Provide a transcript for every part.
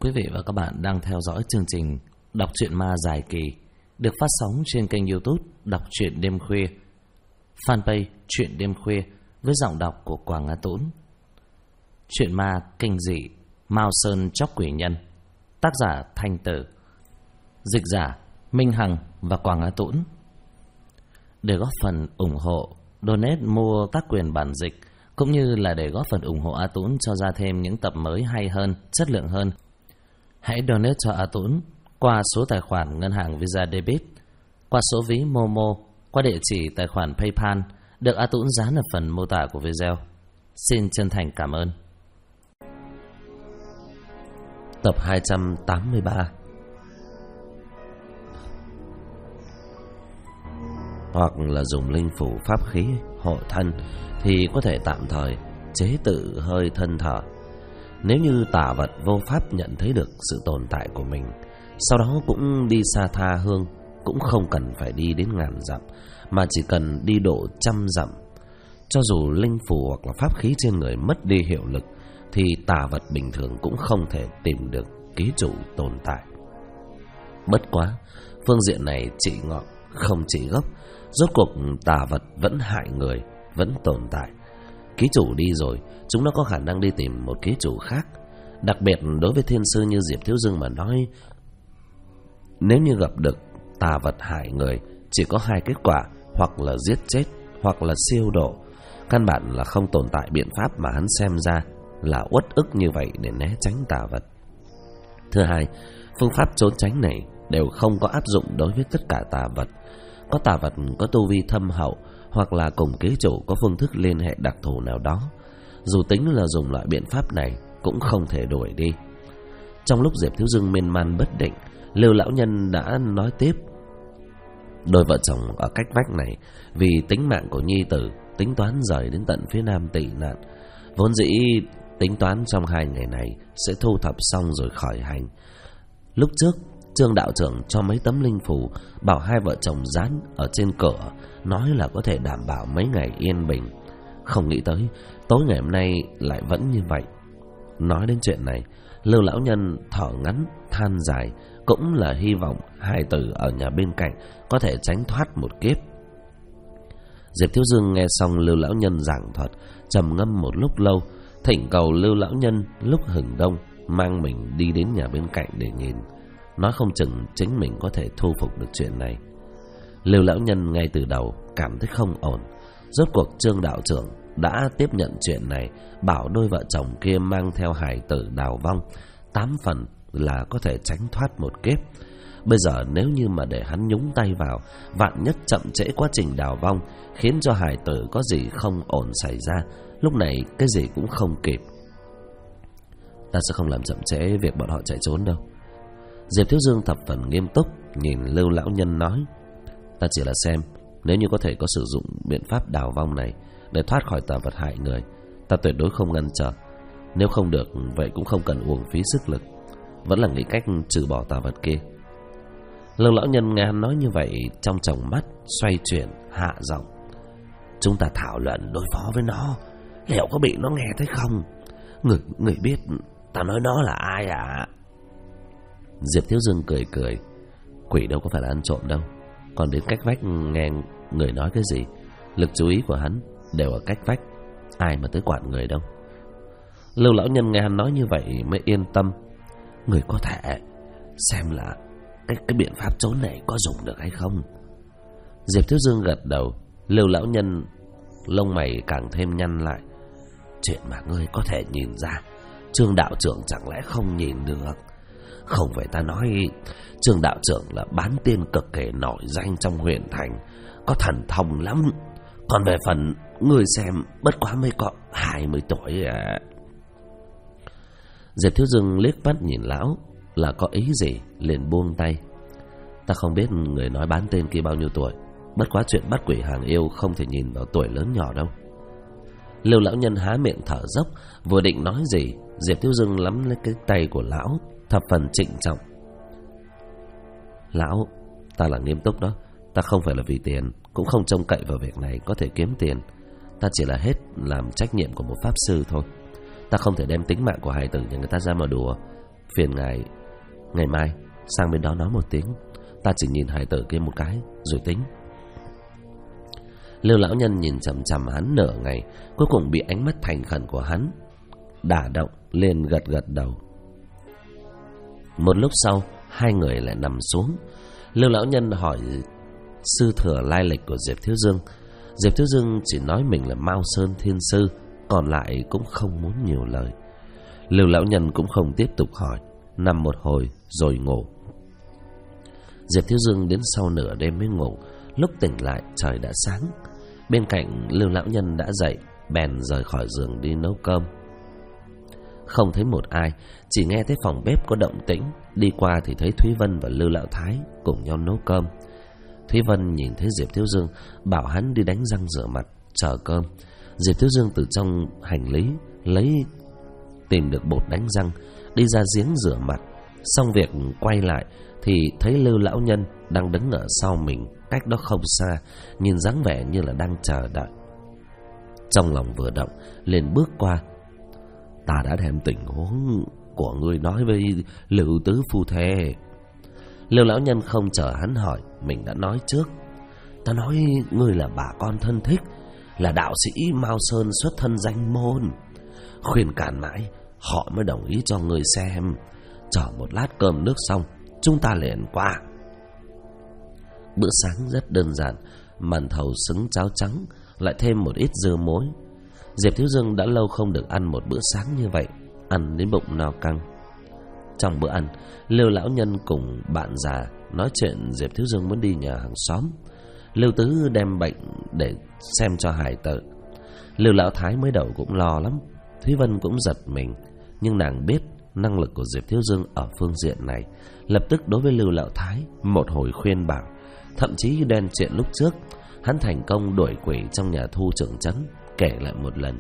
quý vị và các bạn đang theo dõi chương trình Đọc truyện ma dài kỳ được phát sóng trên kênh YouTube Đọc truyện đêm khuya, fanpage Truyện đêm khuya với giọng đọc của Quảng Á Tũng. Truyện ma kinh dị Mao Sơn Chóc Quỷ Nhân, tác giả Thanh Tử, dịch giả Minh Hằng và Quảng Á Tũng. Để góp phần ủng hộ, donate mua các quyền bản dịch cũng như là để góp phần ủng hộ A Tũng cho ra thêm những tập mới hay hơn, chất lượng hơn, hãy donate cho A Tũng qua số tài khoản ngân hàng Visa Debit, qua số ví Momo, qua địa chỉ tài khoản PayPal được A Tũng dán ở phần mô tả của video. Xin chân thành cảm ơn. Tập 283. Hoặc là dùng linh phủ pháp khí hộ thân thì có thể tạm thời chế tự hơi thân thở. Nếu như tà vật vô pháp nhận thấy được sự tồn tại của mình, sau đó cũng đi xa tha hương, cũng không cần phải đi đến ngàn dặm, mà chỉ cần đi độ 100 dặm. Cho dù linh phủ hoặc là pháp khí trên người mất đi hiệu lực, thì tà vật bình thường cũng không thể tìm được ký chủ tồn tại. Bất quá, phương diện này chỉ ngọn không chỉ gốc. Rốt cuộc tà vật vẫn hại người, vẫn tồn tại. Ký chủ đi rồi, chúng nó có khả năng đi tìm một ký chủ khác. Đặc biệt đối với thiên sư như Diệp Thiếu Dương mà nói, nếu như gặp được tà vật hại người, chỉ có hai kết quả: hoặc là giết chết, hoặc là siêu độ. Căn bản là không tồn tại biện pháp mà hắn xem ra là uất ức như vậy để né tránh tà vật. Thứ hai, phương pháp trốn tránh này đều không có áp dụng đối với tất cả tà vật. Có tà vật có tu vi thâm hậu, hoặc là cùng ký chủ có phương thức liên hệ đặc thù nào đó, dù tính là dùng loại biện pháp này cũng không thể đuổi đi. Trong lúc Diệp Thiếu Dương miên man bất định, Lưu lão nhân đã nói tiếp: đôi vợ chồng ở cách vách này vì tính mạng của nhi tử tính toán rời đến tận phía nam tị nạn. Vốn dĩ tính toán trong 2 ngày này sẽ thu thập xong rồi khỏi hành. Lúc trước Trương đạo trưởng cho mấy tấm linh phù, bảo hai vợ chồng dán ở trên cửa, nói là có thể đảm bảo mấy ngày yên bình. Không nghĩ tới tối ngày hôm nay lại vẫn như vậy. Nói đến chuyện này, Lưu lão nhân thở ngắn than dài, cũng là hy vọng hai tử ở nhà bên cạnh có thể tránh thoát một kiếp. Diệp Thiếu Dương nghe xong Lưu lão nhân giảng thuật, trầm ngâm một lúc lâu, thỉnh cầu Lưu lão nhân lúc hừng đông mang mình đi đến nhà bên cạnh để nhìn, nói không chừng chính mình có thể thu phục được chuyện này. Lưu lão nhân ngay từ đầu cảm thấy không ổn. Rốt cuộc Trương đạo trưởng đã tiếp nhận chuyện này, bảo đôi vợ chồng kia mang theo hài tử đào vong, 8 phần là có thể tránh thoát một kiếp. Bây giờ nếu như mà để hắn nhúng tay vào, vạn nhất chậm trễ quá trình đào vong, khiến cho hài tử có gì không ổn xảy ra, lúc này cái gì cũng không kịp. Ta sẽ không làm chậm trễ việc bọn họ chạy trốn đâu. Diệp Thiếu Dương thập phần nghiêm túc nhìn Lưu lão nhân nói: ta chỉ là xem nếu như có thể có sử dụng biện pháp đào vong này để thoát khỏi tà vật hại người, ta tuyệt đối không ngăn trở. Nếu không được, vậy cũng không cần uổng phí sức lực, vẫn là nghĩ cách trừ bỏ tà vật kia. Lưu lão nhân nghe hắn nói như vậy, trong tròng mắt xoay chuyển, hạ giọng: chúng ta thảo luận đối phó với nó, liệu có bị nó nghe thấy không? Người biết ta nói nó là ai ạ? Diệp Thiếu Dương cười cười: quỷ đâu có phải là ăn trộm đâu. Còn đến cách vách nghe người nói cái gì, lực chú ý của hắn đều ở cách vách, ai mà tới quản người đâu. Lưu lão nhân nghe hắn nói như vậy mới yên tâm: người có thể xem là cái biện pháp trốn này có dùng được hay không. Diệp Thiếu Dương gật đầu. Lưu lão nhân lông mày càng thêm nhăn lại: chuyện mà ngươi có thể nhìn ra, Trương đạo trưởng chẳng lẽ không nhìn được? Không phải ta nói, Trương đạo trưởng là bán tiên cực kỳ nổi danh trong huyện thành, có thần thông lắm. Còn về phần ngươi xem, bất quá mới có 20 tuổi à. Diệp Thiếu Dương liếc mắt nhìn lão, là có ý gì liền buông tay: ta không biết người nói bán tên kia bao nhiêu tuổi, bất quá chuyện bắt quỷ hàng yêu không thể nhìn vào tuổi lớn nhỏ đâu. Lưu lão nhân há miệng thở dốc, vừa định nói gì, Diệp Thiếu Dương nắm lấy cái tay của lão, thập phần trịnh trọng: lão, ta là nghiêm túc đó. Ta không phải là vì tiền, cũng không trông cậy vào việc này có thể kiếm tiền. Ta chỉ là hết làm trách nhiệm của một pháp sư thôi. Ta không thể đem tính mạng của hài tử nhà người ta ra mà đùa. Phiền ngài ngày mai sang bên đó nói một tiếng, ta chỉ nhìn hài tử kia một cái rồi tính. Lưu lão nhân nhìn chằm chằm hắn nửa ngày, cuối cùng bị ánh mắt thành khẩn của hắn đả động, liền gật gật đầu. Một lúc sau, hai người lại nằm xuống. Lưu lão nhân hỏi sư thừa lai lịch của Diệp Thiếu Dương. Diệp Thiếu Dương chỉ nói mình là Mao Sơn Thiên Sư, còn lại cũng không muốn nhiều lời. Lưu lão nhân cũng không tiếp tục hỏi, nằm một hồi rồi ngủ. Diệp Thiếu Dương đến sau nửa đêm mới ngủ. Lúc tỉnh lại trời đã sáng. Bên cạnh Lưu lão nhân đã dậy, bèn rời khỏi giường đi nấu cơm. Không thấy một ai, chỉ nghe thấy phòng bếp có động tĩnh. Đi qua thì thấy Thúy Vân và Lưu lão thái cùng nhau nấu cơm. Thúy Vân nhìn thấy Diệp Thiếu Dương, bảo hắn đi đánh răng rửa mặt chờ cơm. Diệp Thiếu Dương từ trong hành lý tìm được bột đánh răng, đi ra giếng rửa mặt. Xong việc quay lại thì thấy Lưu lão nhân đang đứng ở sau mình, cách đó không xa, nhìn dáng vẻ như là đang chờ đợi. Trong lòng vừa động, liền bước qua. Ta đã đem tình huống của ngươi nói với Lưu tứ phu thê. Lưu lão nhân không chờ hắn hỏi, mình đã nói trước. Ta nói ngươi là bà con thân thích, là đạo sĩ Mao Sơn xuất thân danh môn. Khuyên cản mãi, họ mới đồng ý cho ngươi xem. Chờ một lát cơm nước xong, chúng ta liền qua. Bữa sáng rất đơn giản, màn thầu xứng cháo trắng, lại thêm một ít dưa muối. Diệp Thiếu Dương đã lâu không được ăn một bữa sáng như vậy, ăn đến bụng no căng. Trong bữa ăn, Lưu lão nhân cùng bạn già nói chuyện Diệp Thiếu Dương muốn đi nhà hàng xóm. Lưu tứ đem bệnh để xem cho hài tử. Lưu lão thái mới đầu cũng lo lắm. Thúy Vân cũng giật mình, nhưng nàng biết năng lực của Diệp Thiếu Dương ở phương diện này, lập tức đối với Lưu lão thái một hồi khuyên bảo. Thậm chí đen chuyện lúc trước hắn thành công đuổi quỷ trong nhà thu trưởng trấn kể lại một lần.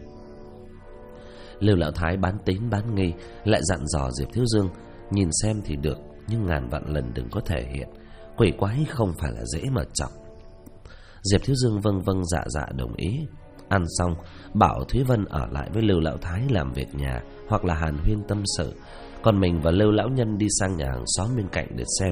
Lưu lão thái bán tín bán nghi, lại dặn dò Diệp Thiếu Dương nhìn xem thì được, nhưng ngàn vạn lần đừng có thể hiện. Quỷ quái không phải là dễ mà chọc. Diệp Thiếu Dương vâng vâng dạ dạ đồng ý. Ăn xong, bảo Thúy Vân ở lại với Lưu lão thái làm việc nhà hoặc là hàn huyên tâm sự, còn mình và Lưu lão nhân đi sang nhà hàng xóm bên cạnh để xem.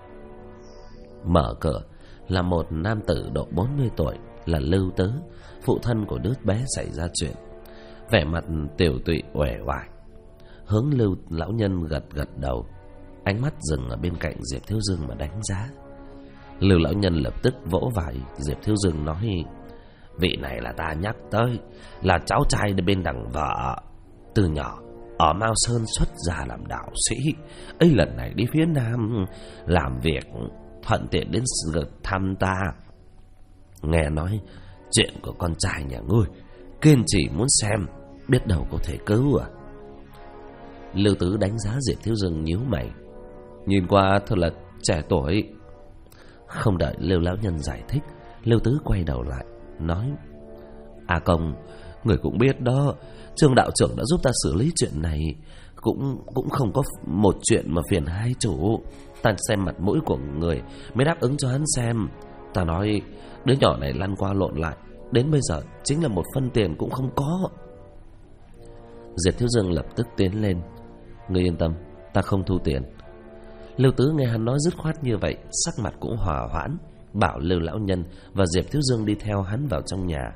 Mở cửa là một nam tử độ 40 tuổi, là Lưu Tứ, phụ thân của đứa bé xảy ra chuyện. Vẻ mặt tiểu tụy uể oải, hướng Lưu lão nhân gật gật đầu, ánh mắt dừng ở bên cạnh Diệp Thiếu Dương mà đánh giá. Lưu lão nhân lập tức vỗ vai Diệp Thiếu Dương nói: vị này là ta nhắc tới, là cháu trai bên đằng vợ. Từ nhỏ ở Mao Sơn xuất gia làm đạo sĩ, ấy lần này đi phía Nam làm việc, thuận tiện đến thăm ta. Nghe nói chuyện của con trai nhà ngươi, kiên trì muốn xem, biết đâu có thể cứu à. Lưu Tứ đánh giá Diệp Thiếu Dương nhíu mày, nhìn qua thật là trẻ tuổi. Không đợi Lưu lão nhân giải thích, Lưu Tứ quay đầu lại nói: A Công, người cũng biết đó, Trương đạo trưởng đã giúp ta xử lý chuyện này, cũng không có một chuyện mà phiền hai chủ. Ta xem mặt mũi của người mới đáp ứng cho hắn xem. Ta nói đứa nhỏ này lăn qua lộn lại, đến bây giờ chính là một phân tiền cũng không có. Diệp Thiếu Dương lập tức tiến lên: ngươi yên tâm, ta không thu tiền. Lưu Tứ nghe hắn nói dứt khoát như vậy, sắc mặt cũng hòa hoãn, bảo Lưu lão nhân và Diệp Thiếu Dương đi theo hắn vào trong nhà.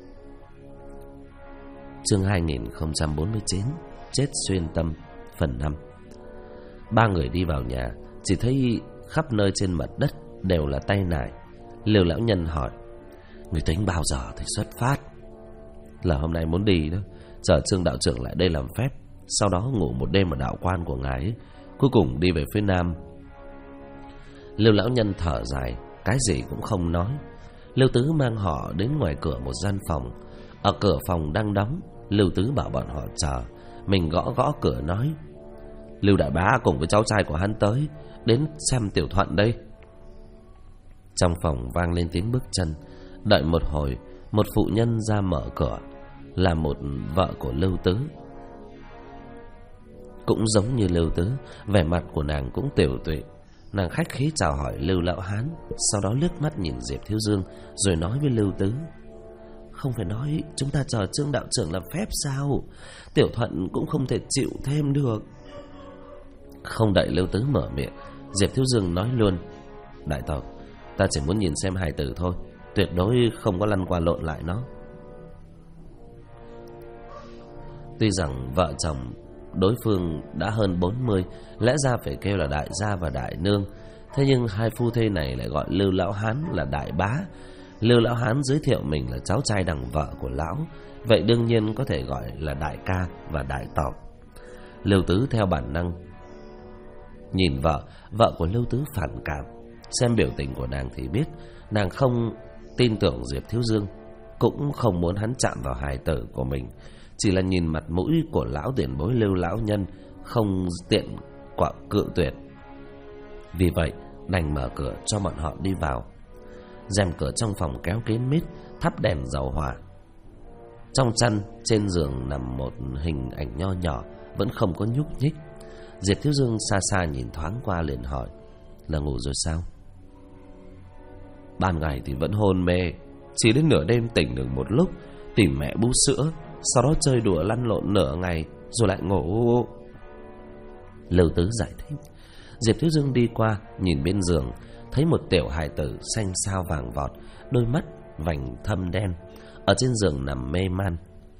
Chương 2049 Chết xuyên tâm phần 5. Ba người đi vào nhà, chỉ thấy khắp nơi trên mặt đất đều là tay nải. Lưu lão nhân hỏi: người tính bao giờ thì xuất phát? Là hôm nay muốn đi đó, chờ Trương đạo trưởng lại đây làm phép, sau đó ngủ một đêm ở đạo quan của ngài ấy, cuối cùng đi về phía Nam. Lưu lão nhân thở dài, cái gì cũng không nói. Lưu Tứ mang họ đến ngoài cửa một gian phòng. Ở cửa phòng đang đóng, Lưu Tứ bảo bọn họ chờ. Mình gõ gõ cửa nói: Lưu đại bá cùng với cháu trai của hắn tới, đến xem Tiểu Thuận đây. Trong phòng vang lên tiếng bước chân. Đợi một hồi, một phụ nhân ra mở cửa, là một vợ của Lưu Tứ. Cũng giống như Lưu Tứ, vẻ mặt của nàng cũng tiểu tụy. Nàng khách khí chào hỏi Lưu lão hán, sau đó liếc mắt nhìn Diệp Thiếu Dương, rồi nói với Lưu Tứ: không phải nói chúng ta chờ Trương đạo trưởng làm phép sao? Tiểu Thuận cũng không thể chịu thêm được. Không đợi Lưu Tứ mở miệng, Diệp Thiếu Dương nói luôn: đại tẩu, ta chỉ muốn nhìn xem hài tử thôi, tuyệt đối không có lăn qua lộn lại nó. Tuy rằng vợ chồng đối phương đã hơn 40, lẽ ra phải kêu là đại gia và đại nương, thế nhưng hai phu thê này lại gọi Lưu Lão Hán là đại bá. Lưu Lão Hán giới thiệu mình là cháu trai đằng vợ của lão, vậy đương nhiên có thể gọi là đại ca và đại tẩu. Lưu Tứ theo bản năng nhìn vợ của Lưu Tứ phản cảm. Xem biểu tình của nàng thì biết nàng không tin tưởng Diệp Thiếu Dương, cũng không muốn hắn chạm vào hài tử của mình. Chỉ là nhìn mặt mũi của lão tiền bối Lưu lão nhân, không tiện quả cự tuyệt. Vì vậy đành mở cửa cho bọn họ đi vào. Rèm cửa trong phòng kéo kín mít, thắp đèn dầu hỏa. Trong chăn trên giường nằm một hình ảnh nho nhỏ, vẫn không có nhúc nhích. Diệp Thiếu Dương xa xa nhìn thoáng qua liền hỏi: là ngủ rồi sao? Ban ngày thì vẫn hôn mê, chỉ đến nửa đêm tỉnh được một lúc, tìm mẹ bú sữa, sau đó chơi đùa lăn lộn nửa ngày rồi lại ngủ. Lưu Tứ giải thích. Diệp Thiếu Dương đi qua nhìn bên giường, thấy một tiểu hài tử xanh xao vàng vọt, đôi mắt vành thâm đen, ở trên giường nằm mê man.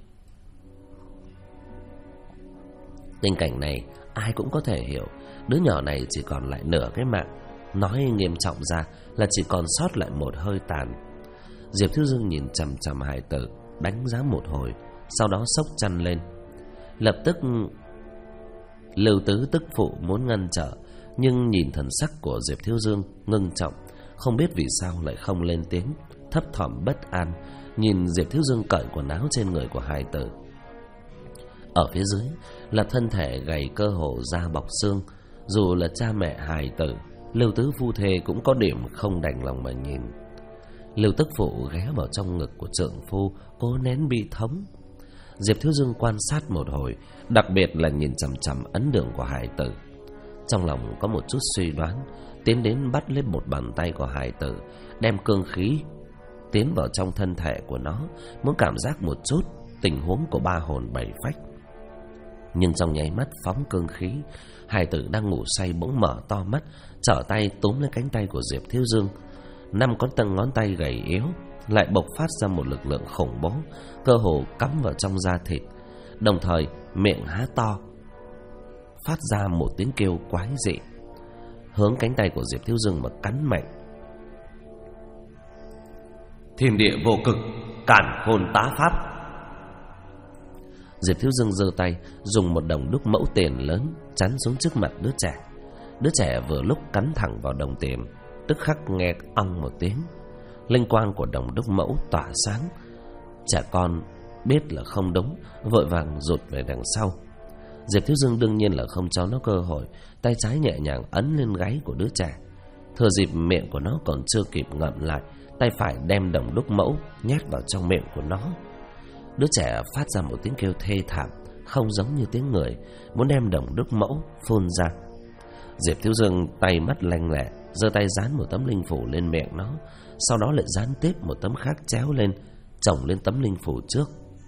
Tình cảnh này ai cũng có thể hiểu, đứa nhỏ này chỉ còn lại nửa cái mạng, nói nghiêm trọng ra là chỉ còn sót lại một hơi tàn. Diệp Thiếu Dương nhìn chằm chằm hài tử, đánh giá một hồi, sau đó xốc chăn lên. Lập tức Lưu Tứ tức phụ muốn ngăn trở, nhưng nhìn thần sắc của Diệp Thiếu Dương ngưng trọng, không biết vì sao lại không lên tiếng, thấp thỏm bất an nhìn Diệp Thiếu Dương cởi quần áo trên người của hài tử. Ở phía dưới là thân thể gầy cơ hồ da bọc xương. Dù là cha mẹ hài tử, Lưu Tứ phu thê cũng có điểm không đành lòng mà nhìn. Lưu tức phụ ghé vào trong ngực của trượng phu, cố nén bi thống. Diệp Thiếu Dương quan sát một hồi, đặc biệt là nhìn chằm chằm ấn đường của hài tử. Trong lòng có một chút suy đoán, tiến đến bắt lấy một bàn tay của hài tử, đem cương khí tiến vào trong thân thể của nó, muốn cảm giác một chút tình huống của ba hồn bảy phách. Nhưng trong nháy mắt phóng cương khí, hài tử đang ngủ say bỗng mở to mắt, trở tay túm lấy cánh tay của Diệp Thiếu Dương. 5 con ngón tay gầy yếu lại bộc phát ra một lực lượng khủng bố, cơ hồ cắm vào trong da thịt, đồng thời miệng há to, phát ra một tiếng kêu quái dị, hướng cánh tay của Diệp Thiếu Dương mà cắn mạnh. Thiên địa vô cực, cản khôn tá pháp. Diệp Thiếu Dương giơ tay, dùng một đồng đúc mẫu tiền lớn chắn xuống trước mặt đứa trẻ. Đứa trẻ vừa lúc cắn thẳng vào đồng tiền, tức khắc nghe ong một tiếng, linh quang của đồng đúc mẫu tỏa sáng. Trẻ con biết là không đúng, vội vàng rụt về đằng sau. Diệp Thiếu Dương đương nhiên là không cho nó cơ hội, tay trái nhẹ nhàng ấn lên gáy của đứa trẻ. Thừa dịp miệng của nó còn chưa kịp ngậm lại, tay phải đem đồng đúc mẫu nhét vào trong miệng của nó. Đứa trẻ phát ra một tiếng kêu thê thảm, không giống như tiếng người, muốn đem đồng đúc mẫu phun ra. Diệp Thiếu Dương tay mắt lanh lẹ, giơ tay dán một tấm linh phủ lên miệng nó, sau đó lại dán tiếp một tấm khác chéo lên, chồng lên tấm linh phủ trước.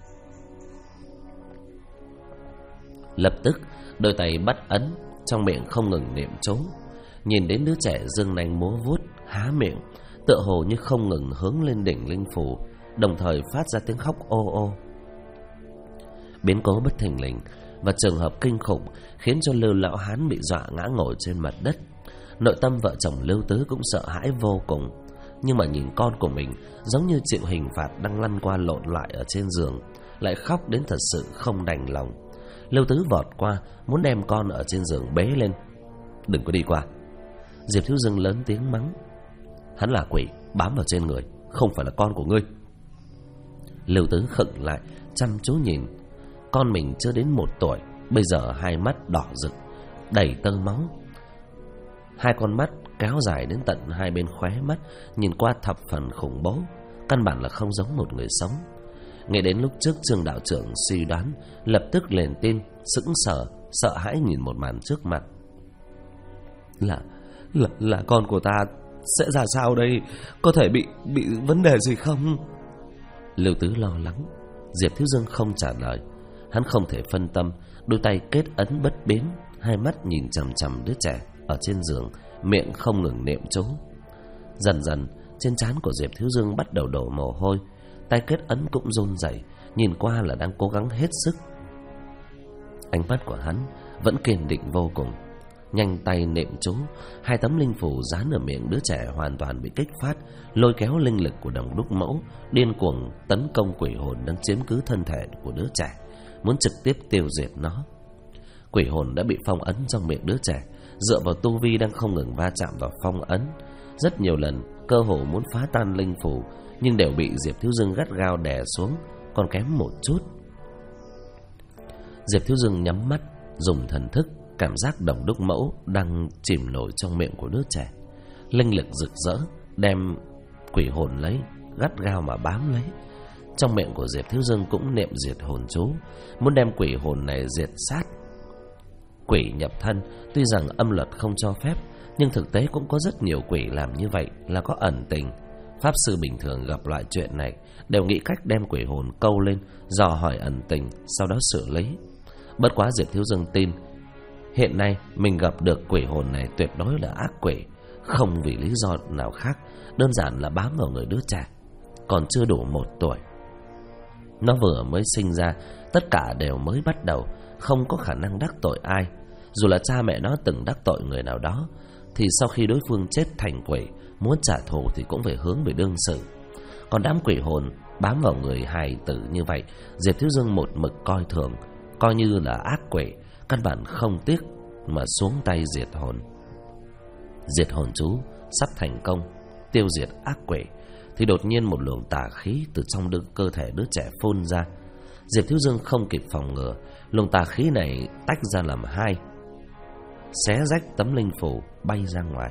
Lập tức đôi tay bắt ấn, trong miệng không ngừng niệm chú. Nhìn đến đứa trẻ giương nanh múa vuốt, há miệng, tựa hồ như không ngừng hướng lên đỉnh linh phủ, đồng thời phát ra tiếng khóc ô ô. Biến cố bất thình lình và trường hợp kinh khủng khiến cho Lưu Lão Hán bị dọa ngã ngồi trên mặt đất. Nội tâm vợ chồng Lưu Tứ cũng sợ hãi vô cùng, nhưng mà nhìn con của mình giống như chịu hình phạt đang lăn qua lộn lại ở trên giường, lại khóc đến thật sự không đành lòng. Lưu Tứ vọt qua muốn đem con ở trên giường bế lên. Đừng có đi qua. Diệp Thiếu Dương lớn tiếng mắng. Hắn là quỷ bám vào trên người, không phải là con của ngươi. Lưu Tứ khựng lại, chăm chú nhìn. Con mình chưa đến 1 tuổi, bây giờ hai mắt đỏ rực, đầy tơ máu. Hai con mắt kéo dài đến tận hai bên khóe mắt, nhìn qua thập phần khủng bố, căn bản là không giống một người sống. Nghe đến lúc trước Trương đạo trưởng suy đoán, lập tức liền tin, sững sờ, sợ hãi nhìn một màn trước mặt. Là con của ta sẽ ra sao đây? Có thể bị vấn đề gì không? Lưu Tứ lo lắng. Diệp Thiếu Dương không trả lời. Hắn không thể phân tâm, đôi tay kết ấn bất biến, hai mắt nhìn chằm chằm đứa trẻ ở trên giường, miệng không ngừng niệm chú. Dần dần trên trán của Diệp Thiếu Dương bắt đầu đổ mồ hôi, tay kết ấn cũng run rẩy, nhìn qua là đang cố gắng hết sức. Ánh mắt của hắn vẫn kiên định vô cùng, nhanh tay niệm chú. Hai tấm linh phù dán ở miệng đứa trẻ hoàn toàn bị kích phát, lôi kéo linh lực của Đồng Đúc Mẫu điên cuồng tấn công quỷ hồn đang chiếm cứ thân thể của đứa trẻ, muốn trực tiếp tiêu diệt nó. Quỷ hồn đã bị phong ấn trong miệng đứa trẻ, dựa vào tu vi đang không ngừng va chạm vào phong ấn. Rất nhiều lần cơ hồ muốn phá tan linh phù, nhưng đều bị Diệp Thiếu Dương gắt gao đè xuống, còn kém một chút. Diệp Thiếu Dương nhắm mắt, dùng thần thức cảm giác Đồng Đúc Mẫu đang chìm nổi trong miệng của đứa trẻ. Linh lực rực rỡ đem quỷ hồn lấy, gắt gao mà bám lấy. Trong miệng của Diệp Thiếu Dương cũng niệm diệt hồn chú, muốn đem quỷ hồn này diệt sát. Quỷ nhập thân tuy rằng âm luật không cho phép, nhưng thực tế cũng có rất nhiều quỷ làm như vậy là có ẩn tình. Pháp sư bình thường gặp loại chuyện này đều nghĩ cách đem quỷ hồn câu lên, dò hỏi ẩn tình, sau đó xử lý. Bất quá Diệp Thiếu Dương tin hiện nay mình gặp được quỷ hồn này tuyệt đối là ác quỷ, không vì lý do nào khác, đơn giản là bám vào người đứa trẻ còn chưa đủ 1 tuổi. Nó vừa mới sinh ra, tất cả đều mới bắt đầu, không có khả năng đắc tội ai. Dù là cha mẹ nó từng đắc tội người nào đó, thì sau khi đối phương chết thành quỷ, muốn trả thù thì cũng phải hướng về đương sự. Còn đám quỷ hồn bám vào người hài tử như vậy, Diệp Thiếu Dương một mực coi thường, coi như là ác quỷ, căn bản không tiếc mà xuống tay diệt hồn. Diệt hồn chú sắp thành công, tiêu diệt ác quỷ, thì đột nhiên một luồng tà khí từ trong cơ thể đứa trẻ phun ra. Diệp Thiếu Dương không kịp phòng ngừa, luồng tà khí này tách ra làm hai, xé rách tấm linh phù bay ra ngoài.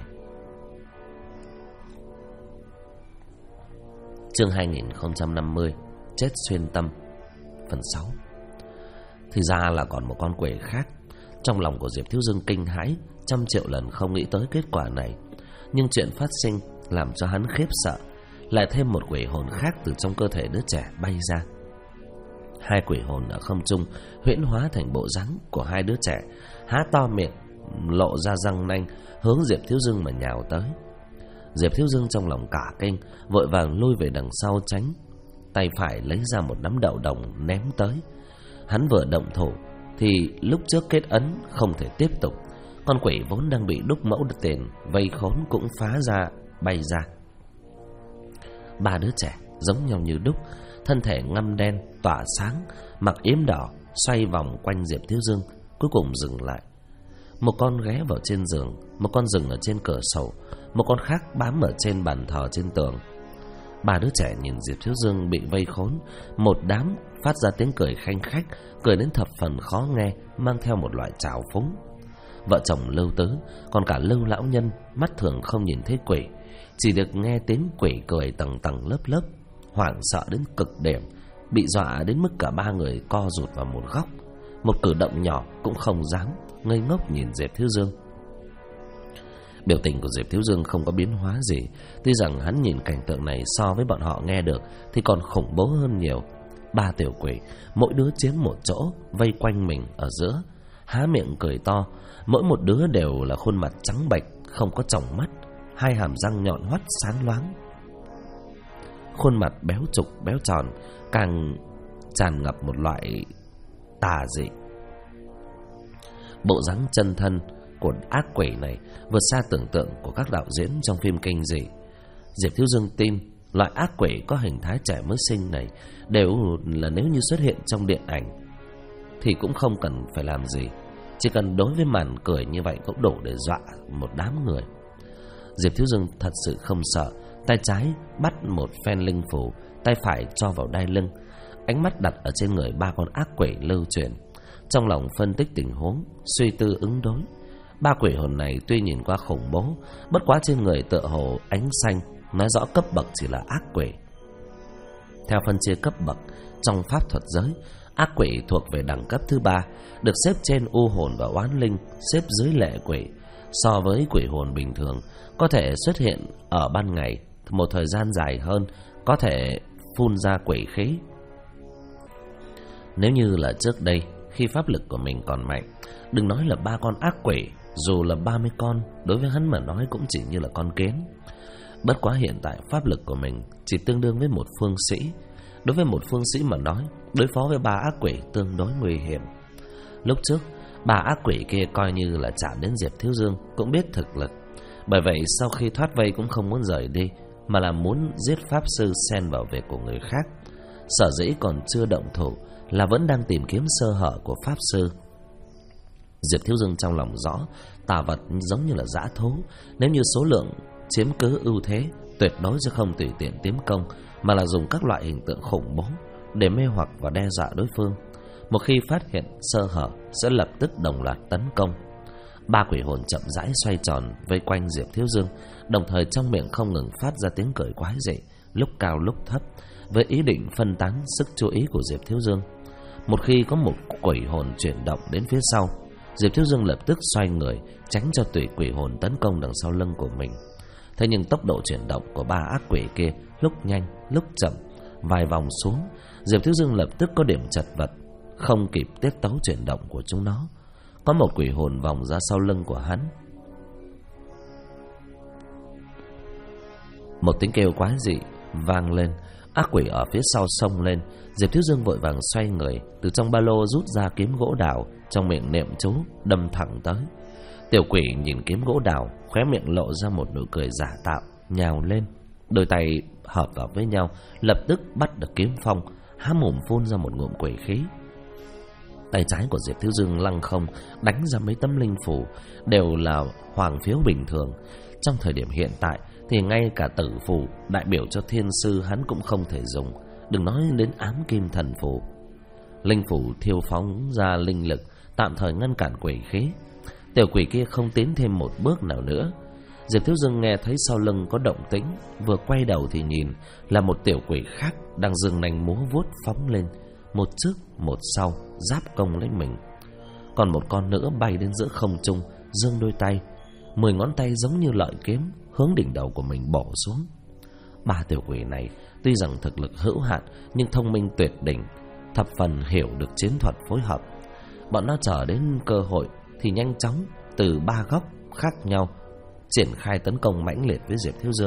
Chương 2050 Chết xuyên tâm, phần 6. Thì ra là còn một con quỷ khác. Trong lòng của Diệp Thiếu Dương kinh hãi, 100 triệu lần không nghĩ tới kết quả này. Nhưng chuyện phát sinh làm cho hắn khiếp sợ, lại thêm một quỷ hồn khác từ trong cơ thể đứa trẻ bay ra. Hai quỷ hồn ở không trung huyễn hóa thành bộ dáng của hai đứa trẻ, há to miệng lộ ra răng nanh hướng Diệp Thiếu Dương mà nhào tới. Diệp Thiếu Dương trong lòng cả kinh, vội vàng lui về đằng sau tránh, tay phải lấy ra một nắm đậu đồng ném tới. Hắn vừa động thủ thì lúc trước kết ấn không thể tiếp tục, con quỷ vốn đang bị Đúc Mẫu tiền vây khốn cũng phá ra bay ra. Ba đứa trẻ giống nhau như đúc, thân thể ngăm đen tỏa sáng, mặc yếm đỏ, xoay vòng quanh Diệp Thiếu Dương, cuối cùng dừng lại. Một con ghé vào trên giường, một con dừng ở trên cửa sổ, một con khác bám ở trên bàn thờ trên tường. Ba đứa trẻ nhìn Diệp Thiếu Dương bị vây khốn, một đám phát ra tiếng cười khanh khách, cười đến thập phần khó nghe, mang theo một loại trào phúng. Vợ chồng Lưu Tứ, còn cả Lưu lão nhân, mắt thường không nhìn thấy quỷ, chỉ được nghe tiếng quỷ cười tầng tầng lớp lớp, hoảng sợ đến cực điểm, bị dọa đến mức cả ba người co rụt vào một góc, một cử động nhỏ cũng không dám, ngây ngốc nhìn Diệp Thiếu Dương. Biểu tình của Diệp Thiếu Dương không có biến hóa gì, tuy rằng hắn nhìn cảnh tượng này so với bọn họ nghe được thì còn khủng bố hơn nhiều. Ba tiểu quỷ, mỗi đứa chiếm một chỗ, vây quanh mình ở giữa, há miệng cười to, mỗi một đứa đều là khuôn mặt trắng bệch, không có tròng mắt, hai hàm răng nhọn hoắt sáng loáng. Khuôn mặt béo trục béo tròn, càng tràn ngập một loại tà dị. Bộ dáng chân thân của ác quỷ này vượt xa tưởng tượng của các đạo diễn trong phim kinh dị. Diệp Thiếu Dương tin loại ác quỷ có hình thái trẻ mới sinh này đều là nếu như xuất hiện trong điện ảnh thì cũng không cần phải làm gì, chỉ cần đối với màn cười như vậy cũng đủ để dọa một đám người. Diệp Thiếu Dương thật sự không sợ, tay trái bắt một phen linh phù, tay phải cho vào đai lưng, ánh mắt đặt ở trên người ba con ác quỷ lưu truyền, trong lòng phân tích tình huống, suy tư ứng đối. Ba quỷ hồn này tuy nhìn qua khủng bố, bất quá trên người tựa hồ ánh xanh, nói rõ cấp bậc chỉ là ác quỷ. Theo phân chia cấp bậc trong pháp thuật giới, ác quỷ thuộc về đẳng cấp thứ 3, được xếp trên u hồn và oán linh, xếp dưới lệ quỷ. So với quỷ hồn bình thường, có thể xuất hiện ở ban ngày một thời gian dài hơn, có thể phun ra quỷ khí. Nếu như là trước đây, khi pháp lực của mình còn mạnh, đừng nói là 3 con ác quỷ, dù là 30 con, đối với hắn mà nói cũng chỉ như là con kiến. Bất quá hiện tại pháp lực của mình chỉ tương đương với một phương sĩ. Đối với một phương sĩ mà nói, đối phó với 3 ác quỷ tương đối nguy hiểm. Lúc trước 3 ác quỷ kia coi như là chạm đến Diệp Thiếu Dương cũng biết thực lực. Bởi vậy sau khi thoát vây cũng không muốn rời đi, mà là muốn giết pháp sư xen vào việc của người khác. Sở dĩ còn chưa động thủ là vẫn đang tìm kiếm sơ hở của pháp sư. Diệp Thiếu Dương trong lòng rõ, tà vật giống như là dã thú, nếu như số lượng chiếm cứ ưu thế, tuyệt đối sẽ không tùy tiện tiến công, mà là dùng các loại hình tượng khủng bố để mê hoặc và đe dọa đối phương. Một khi phát hiện sơ hở sẽ lập tức đồng loạt tấn công. 3 quỷ hồn chậm rãi xoay tròn vây quanh Diệp Thiếu Dương, đồng thời trong miệng không ngừng phát ra tiếng cười quái dị, lúc cao lúc thấp, với ý định phân tán sức chú ý của Diệp Thiếu Dương. Một khi có một quỷ hồn chuyển động đến phía sau, Diệp Thiếu Dương lập tức xoay người tránh cho tùy quỷ hồn tấn công đằng sau lưng của mình. Thế nhưng tốc độ chuyển động của 3 ác quỷ kia lúc nhanh lúc chậm, vài vòng xuống, Diệp Thiếu Dương lập tức có điểm chật vật, không kịp tiết tấu chuyển động của chúng nó. Có một quỷ hồn vòng ra sau lưng của hắn. Một tiếng kêu quái dị vang lên, ác quỷ ở phía sau xông lên. Diệp Thiếu Dương vội vàng xoay người, từ trong ba lô rút ra kiếm gỗ đào, trong miệng niệm chú đâm thẳng tới. Tiểu quỷ nhìn kiếm gỗ đào, khóe miệng lộ ra một nụ cười giả tạo, nhào lên, đôi tay hợp vào với nhau, lập tức bắt được kiếm phong, há mồm phun ra một ngụm quỷ khí. Tay trái của Diệp Thiếu Dương lăng không đánh ra mấy tấm linh phù, đều là hoàng phiếu bình thường. Trong thời điểm hiện tại thì ngay cả tử phù đại biểu cho thiên sư hắn cũng không thể dùng, đừng nói đến ám kim thần phù. Linh phù thiêu phóng ra linh lực, tạm thời ngăn cản quỷ khí. Tiểu quỷ kia không tiến thêm một bước nào nữa. Diệp Thiếu Dương nghe thấy sau lưng có động tĩnh, vừa quay đầu thì nhìn là một tiểu quỷ khác đang giương nanh múa vuốt phóng lên, một trước một sau giáp công lấy mình. Còn một con nữa bay đến giữa không trung, giương đôi tay, 10 ngón tay giống như lợi kiếm hướng đỉnh đầu của mình bổ xuống. 3 tiểu quỷ này tuy rằng thực lực hữu hạn nhưng thông minh tuyệt đỉnh, thập phần hiểu được chiến thuật phối hợp. Bọn nó chờ đến cơ hội thì nhanh chóng từ 3 góc khác nhau triển khai tấn công mãnh liệt với Diệp Thiếu Dương.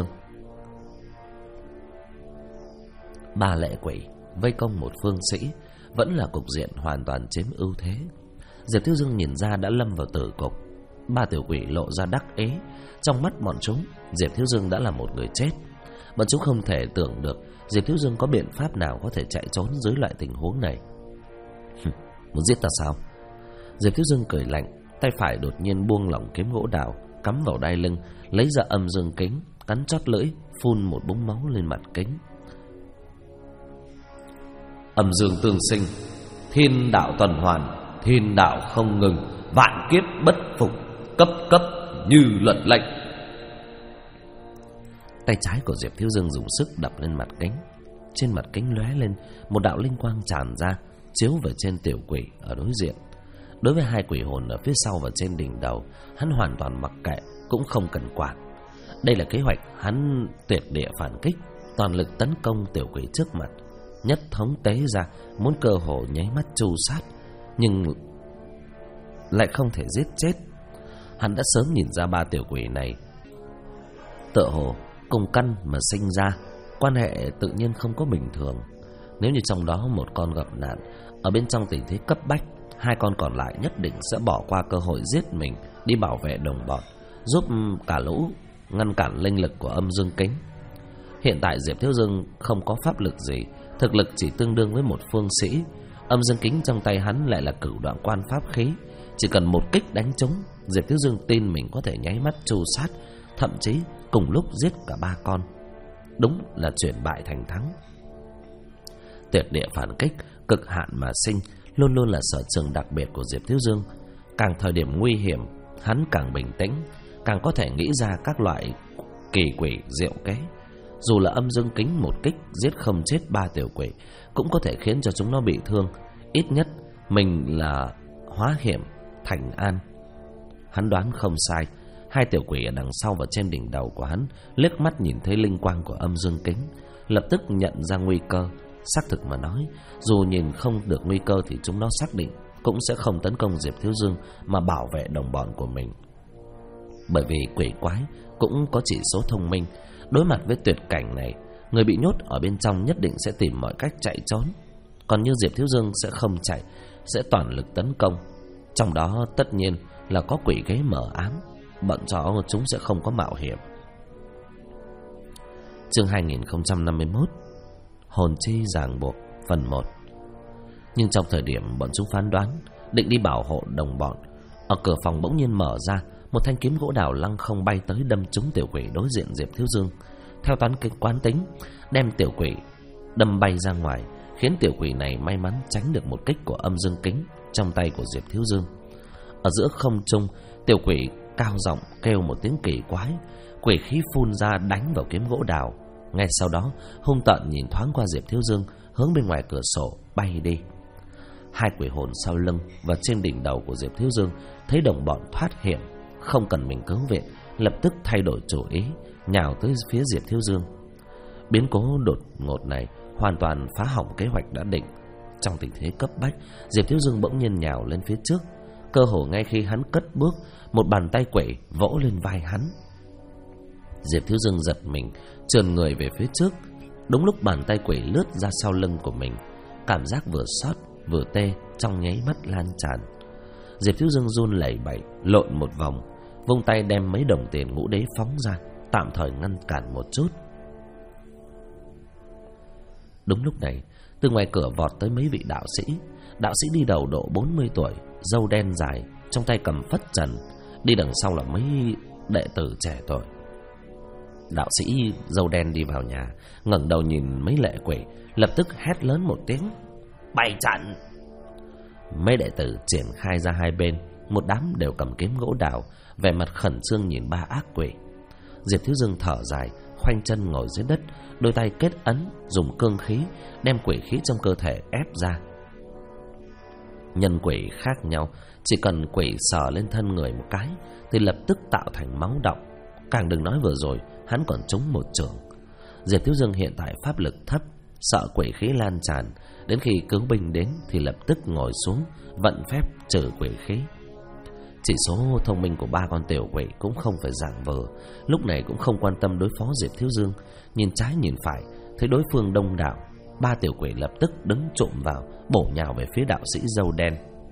3 lệ quỷ vây công một phương sĩ vẫn là cục diện hoàn toàn chiếm ưu thế. Diệp Thiếu Dương nhìn ra đã lâm vào tử cục. 3 tiểu quỷ lộ ra đắc ý, trong mắt bọn chúng Diệp Thiếu Dương đã là một người chết. Bọn chúng không thể tưởng được Diệp Thiếu Dương có biện pháp nào có thể chạy trốn dưới loại tình huống này. Muốn giết ta sao? Diệp Thiếu Dương cười lạnh, tay phải đột nhiên buông lỏng kiếm gỗ đào, cắm vào đai lưng, lấy ra âm dương kính, cắn chót lưỡi, phun một búng máu lên mặt kính. Âm dương tương sinh, thiên đạo tuần hoàn, thiên đạo không ngừng, vạn kiếp bất phục, cấp cấp như luật lệnh. Tay trái của Diệp Thiếu Dương dùng sức đập lên mặt kính. Trên mặt kính lóe lên một đạo linh quang tràn ra, chiếu về trên tiểu quỷ ở đối diện. Đối với 2 quỷ hồn ở phía sau và trên đỉnh đầu, hắn hoàn toàn mặc kệ, cũng không cần quản. Đây là kế hoạch hắn tuyệt địa phản kích, toàn lực tấn công tiểu quỷ trước mặt, nhất thống tế ra, muốn cơ hồ nháy mắt tru sát, nhưng lại không thể giết chết. Hắn đã sớm nhìn ra 3 tiểu quỷ này tựa hồ cùng căn mà sinh ra, quan hệ tự nhiên không có bình thường. Nếu như trong đó một con gặp nạn, ở bên trong tình thế cấp bách, 2 con còn lại nhất định sẽ bỏ qua cơ hội giết mình đi bảo vệ đồng bọn, giúp cả lũ ngăn cản linh lực của âm dương kính. Hiện tại Diệp Thiếu Dương không có pháp lực gì, thực lực chỉ tương đương với một phương sĩ. Âm dương kính trong tay hắn lại là cửu đoạn quan pháp khí, chỉ cần một kích đánh trúng, Diệp Thiếu Dương tin mình có thể nháy mắt tru sát, thậm chí cùng lúc giết cả 3 con. Đúng là chuyển bại thành thắng. Tuyệt địa phản kích, cực hạn mà sinh, luôn luôn là sở trường đặc biệt của Diệp Thiếu Dương. Càng thời điểm nguy hiểm, hắn càng bình tĩnh, càng có thể nghĩ ra các loại kỳ quỷ diệu kế. Dù là âm dương kính một kích giết không chết 3 tiểu quỷ, cũng có thể khiến cho chúng nó bị thương. Ít nhất mình là hóa hiểm thành an. Hắn đoán không sai. 2 tiểu quỷ ở đằng sau và trên đỉnh đầu của hắn liếc mắt nhìn thấy linh quang của âm dương kính, lập tức nhận ra nguy cơ. Xác thực mà nói, dù nhìn không được nguy cơ thì chúng nó xác định cũng sẽ không tấn công Diệp Thiếu Dương mà bảo vệ đồng bọn của mình. Bởi vì quỷ quái cũng có chỉ số thông minh, đối mặt với tuyệt cảnh này, người bị nhốt ở bên trong nhất định sẽ tìm mọi cách chạy trốn. Còn như Diệp Thiếu Dương sẽ không chạy, sẽ toàn lực tấn công. Trong đó tất nhiên là có quỷ kế mờ ám, bọn chó chúng sẽ không có mạo hiểm. Chương 2051 Hồn chi ràng buộc phần 1. Nhưng trong thời điểm bọn chúng phán đoán định đi bảo hộ đồng bọn, ở cửa phòng bỗng nhiên mở ra, một thanh kiếm gỗ đào lăng không bay tới đâm trúng tiểu quỷ đối diện Diệp Thiếu Dương. Theo quán tính, đem tiểu quỷ đâm bay ra ngoài, khiến tiểu quỷ này may mắn tránh được một kích của âm dương kính trong tay của Diệp Thiếu Dương. Ở giữa không trung, tiểu quỷ cao giọng kêu một tiếng kỳ quái, quỷ khí phun ra đánh vào kiếm gỗ đào. Ngay sau đó, hung tợn nhìn thoáng qua Diệp Thiếu Dương, hướng bên ngoài cửa sổ bay đi. Hai quỷ hồn sau lưng và trên đỉnh đầu của Diệp Thiếu Dương thấy đồng bọn thoát hiểm, không cần mình cứu viện, lập tức thay đổi chủ ý, nhào tới phía Diệp Thiếu Dương. Biến cố đột ngột này hoàn toàn phá hỏng kế hoạch đã định. Trong tình thế cấp bách, Diệp Thiếu Dương bỗng nhiên nhào lên phía trước. Cơ hồ ngay khi hắn cất bước, một bàn tay quỷ vỗ lên vai hắn. Diệp Thiếu Dương giật mình, trườn người về phía trước. Đúng lúc bàn tay quỷ lướt ra sau lưng của mình, cảm giác vừa xót vừa tê trong nháy mắt lan tràn. Diệp Thiếu Dương run lẩy bẩy, lộn một vòng, vung tay đem mấy đồng tiền ngũ đế phóng ra, tạm thời ngăn cản một chút. Đúng lúc này, từ ngoài cửa vọt tới mấy vị đạo sĩ. Đạo sĩ đi đầu độ 40 tuổi, râu đen dài, trong tay cầm phất trần. Đi đằng sau là mấy đệ tử trẻ tuổi. Đạo sĩ râu đen đi vào nhà, ngẩng đầu nhìn mấy lệ quỷ, lập tức hét lớn một tiếng: bày trận! Mấy đệ tử triển khai ra hai bên, một đám đều cầm kiếm gỗ đào, vẻ mặt khẩn trương nhìn ba ác quỷ. Diệp Thiếu Dương thở dài, khoanh chân ngồi dưới đất, đôi tay kết ấn, dùng cương khí đem quỷ khí trong cơ thể ép ra. Nhân quỷ khác nhau, chỉ cần quỷ sờ lên thân người một cái thì lập tức tạo thành máu đọng. Càng đừng nói vừa rồi hắn còn trúng một chưởng. Diệp Thiếu Dương hiện tại pháp lực thấp, sợ quỷ khí lan tràn, đến khi cứu binh đến thì lập tức ngồi xuống vận phép trừ quỷ khí. Chỉ số thông minh của ba con tiểu quỷ cũng không phải dạng vờ, lúc này cũng không quan tâm đối phó Diệp Thiếu Dương. Nhìn trái nhìn phải, thấy đối phương đông đảo, ba tiểu quỷ lập tức đứng trộm vào, bổ nhào về phía đạo sĩ râu đen.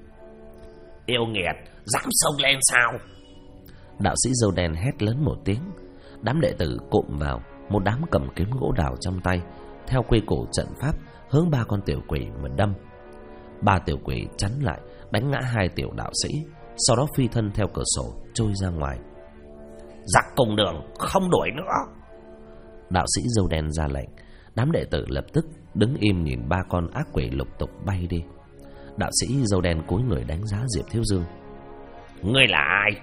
Yêu nghiệt, dám xông lên sao? Đạo sĩ râu đen hét lớn một tiếng. Đám đệ tử cụm vào, một đám cầm kiếm gỗ đào trong tay, theo quy củ trận pháp hướng ba con tiểu quỷ mà đâm. Ba tiểu quỷ chắn lại, đánh ngã hai tiểu đạo sĩ, sau đó phi thân theo cửa sổ trôi ra ngoài. Giặc cùng đường, không đuổi nữa! Đạo sĩ râu đen ra lệnh. Đám đệ tử lập tức đứng im nhìn ba con ác quỷ lục tục bay đi. Đạo sĩ râu đen cúi người đánh giá Diệp Thiếu Dương. Ngươi là ai?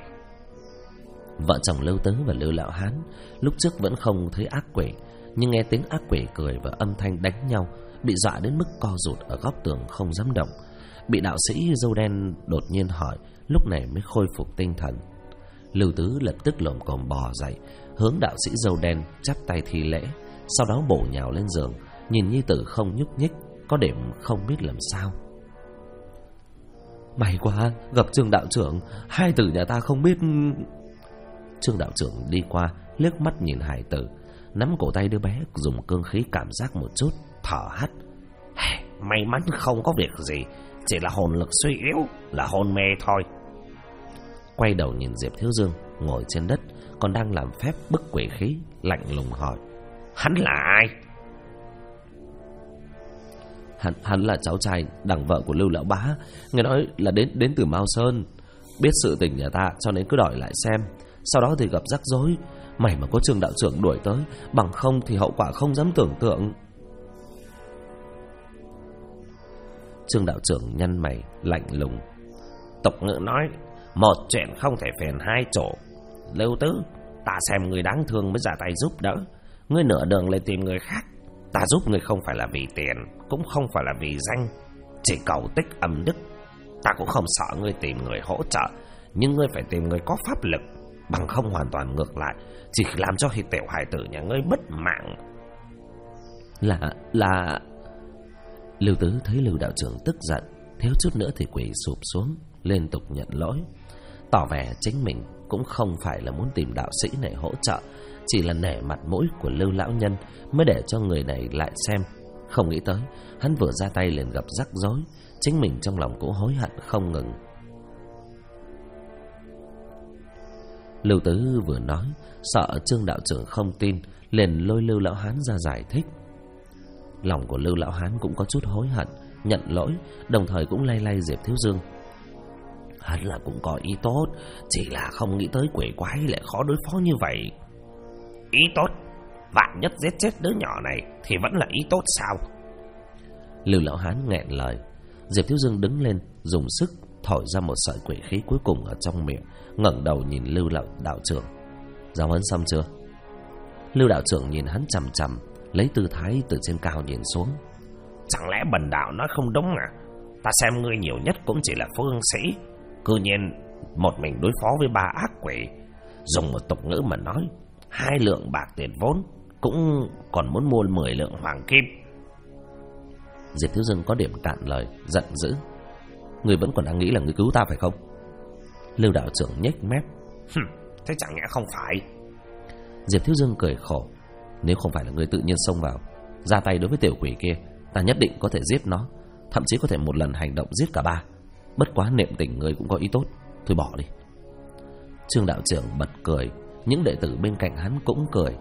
Vợ chồng Lưu Tứ và Lưu Lão Hán lúc trước vẫn không thấy ác quỷ, nhưng nghe tiếng ác quỷ cười và âm thanh đánh nhau, bị dọa đến mức co rụt ở góc tường không dám động. Bị đạo sĩ râu đen đột nhiên hỏi, lúc này mới khôi phục tinh thần. Lưu Tứ lập tức lồm cồm bò dậy, hướng đạo sĩ râu đen chắp tay thi lễ, sau đó bổ nhào lên giường, nhìn nhi tử không nhúc nhích, có điểm không biết làm sao. May quá, gặp Trương đạo trưởng, hai tử nhà ta không biết. Trương đạo trưởng đi qua, liếc mắt nhìn hải tử, nắm cổ tay đứa bé, dùng cương khí cảm giác một chút, thở hắt. May mắn không có việc gì, chỉ là hồn lực suy yếu, là hôn mê thôi. Quay đầu nhìn Diệp Thiếu Dương ngồi trên đất, còn đang làm phép bức quỷ khí, lạnh lùng hỏi: hắn là ai? Hắn là cháu trai đằng vợ của Lưu lão bá, nghe nói là đến từ Mao Sơn, biết sự tình nhà ta cho nên cứ đòi lại xem. Sau đó thì gặp rắc rối, may mà có Trương đạo trưởng đuổi tới, bằng không thì hậu quả không dám tưởng tượng. Trương đạo trưởng nhăn mày lạnh lùng. Tục ngữ nói, một chuyện không thể phiền hai chỗ. Lưu Tứ, ta xem người đáng thương mới ra tay giúp đỡ, ngươi nửa đường lên tìm người khác. Ta giúp ngươi không phải là vì tiền, cũng không phải là vì danh, chỉ cầu tích âm đức. Ta cũng không sợ ngươi tìm người hỗ trợ, nhưng ngươi phải tìm người có pháp lực, bằng không hoàn toàn ngược lại, chỉ làm cho tiểu hải tử nhà ngươi mất mạng. Là Lưu Tứ thấy Lưu đạo trưởng tức giận thiếu chút nữa thì quỳ sụp xuống, liên tục nhận lỗi, tỏ vẻ chính mình cũng không phải là muốn tìm đạo sĩ này hỗ trợ, chỉ là nể mặt mũi của Lưu lão nhân mới để cho người này lại xem. Không nghĩ tới hắn vừa ra tay liền gặp rắc rối, chính mình trong lòng cũng hối hận không ngừng. Lưu Tứ vừa nói, sợ Trương đạo trưởng không tin, liền lôi Lưu lão hán ra giải thích. Lòng của Lưu lão hán cũng có chút hối hận, nhận lỗi, đồng thời cũng lay lay Diệp Thiếu Dương. Hắn là cũng có ý tốt, chỉ là không nghĩ tới quỷ quái lại khó đối phó như vậy. Ý tốt? Vạn nhất giết chết đứa nhỏ này thì vẫn là ý tốt sao? Lưu lão hán nghẹn lời. Diệp Thiếu Dương đứng lên, dùng sức thổi ra một sợi quỷ khí cuối cùng ở trong miệng, ngẩng đầu nhìn Lưu đạo trưởng. Giáo huấn xong chưa? Lưu đạo trưởng nhìn hắn chằm chằm, lấy tư thái từ trên cao nhìn xuống. Chẳng lẽ bần đạo nói không đúng à? Ta xem ngươi nhiều nhất cũng chỉ là phương sĩ, cư nhiên một mình đối phó với 3 ác quỷ. Dùng một tục ngữ mà nói, 2 lượng bạc tiền vốn cũng còn muốn mua 10 lượng hoàng kim. Diệp Thiếu Dương có điểm cạn lời, giận dữ. Ngươi vẫn còn đang nghĩ là ngươi cứu ta phải không? Lưu đạo trưởng nhếch mép. Thế chẳng nhẽ không phải? Diệp Thiếu Dương cười khổ. Nếu không phải là ngươi tự nhiên xông vào, ra tay đối với tiểu quỷ kia, ta nhất định có thể giết nó, thậm chí có thể một lần hành động giết cả 3. Bất quá niệm tình ngươi cũng có ý tốt, thôi bỏ đi. Trương đạo trưởng bật cười, những đệ tử bên cạnh hắn cũng cười.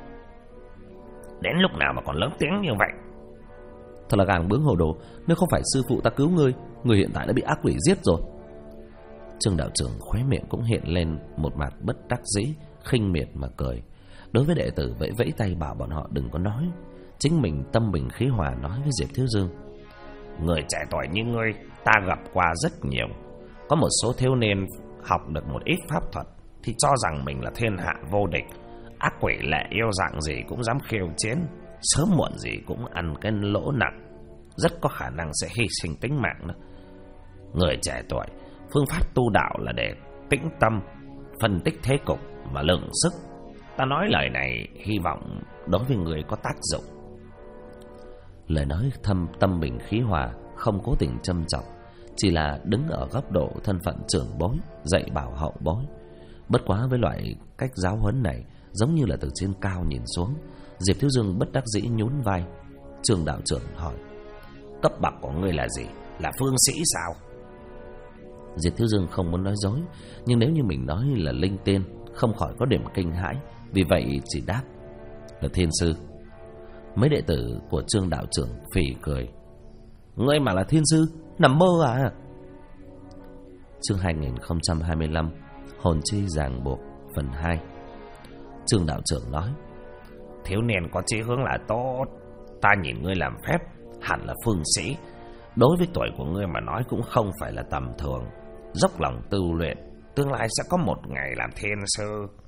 Đến lúc nào mà còn lớn tiếng như vậy? Thật là gàng bướng hồ đồ, nếu không phải sư phụ ta cứu ngươi, ngươi hiện tại đã bị ác quỷ giết rồi. Trương đạo trưởng khóe miệng cũng hiện lên một mặt bất đắc dĩ, khinh miệt mà cười. Đối với đệ tử vẫy vẫy tay bảo bọn họ đừng có nói. Chính mình tâm bình khí hòa nói với Diệp Thiếu Dương. Người trẻ tuổi như ngươi ta gặp qua rất nhiều. Có một số thiếu niên học được một ít pháp thuật thì cho rằng mình là thiên hạ vô địch. Ác quỷ lệ yêu dạng gì cũng dám khiêu chiến, sớm muộn gì cũng ăn cái lỗ nặng, rất có khả năng sẽ hy sinh tính mạng đó. Người trẻ tuổi, phương pháp tu đạo là để tĩnh tâm, phân tích thế cục và lượng sức. Ta nói lời này hy vọng đối với người có tác dụng. Lời nói tâm bình khí hòa, không cố tình châm chọc, chỉ là đứng ở góc độ thân phận trưởng bối, dạy bảo hậu bối. Bất quá với loại cách giáo huấn này, giống như là từ trên cao nhìn xuống. Diệp Thiếu Dương bất đắc dĩ nhún vai. Trương đạo trưởng hỏi, cấp bậc của ngươi là gì? Là phương sĩ sao? Diệp Thiếu Dương không muốn nói dối, nhưng nếu như mình nói là linh tiên, không khỏi có điểm kinh hãi, vì vậy chỉ đáp là thiên sư. Mấy đệ tử của Trương đạo trưởng phì cười. Ngươi mà là thiên sư, nằm mơ à? Chương 2025 Hồn chi ràng buộc phần 2. Trương đạo trưởng nói, thiếu niên có chí hướng là tốt. Ta nhìn ngươi làm phép hẳn là phương sĩ. Đối với tuổi của ngươi mà nói cũng không phải là tầm thường. Dốc lòng tu luyện, tương lai sẽ có một ngày làm thiên sư.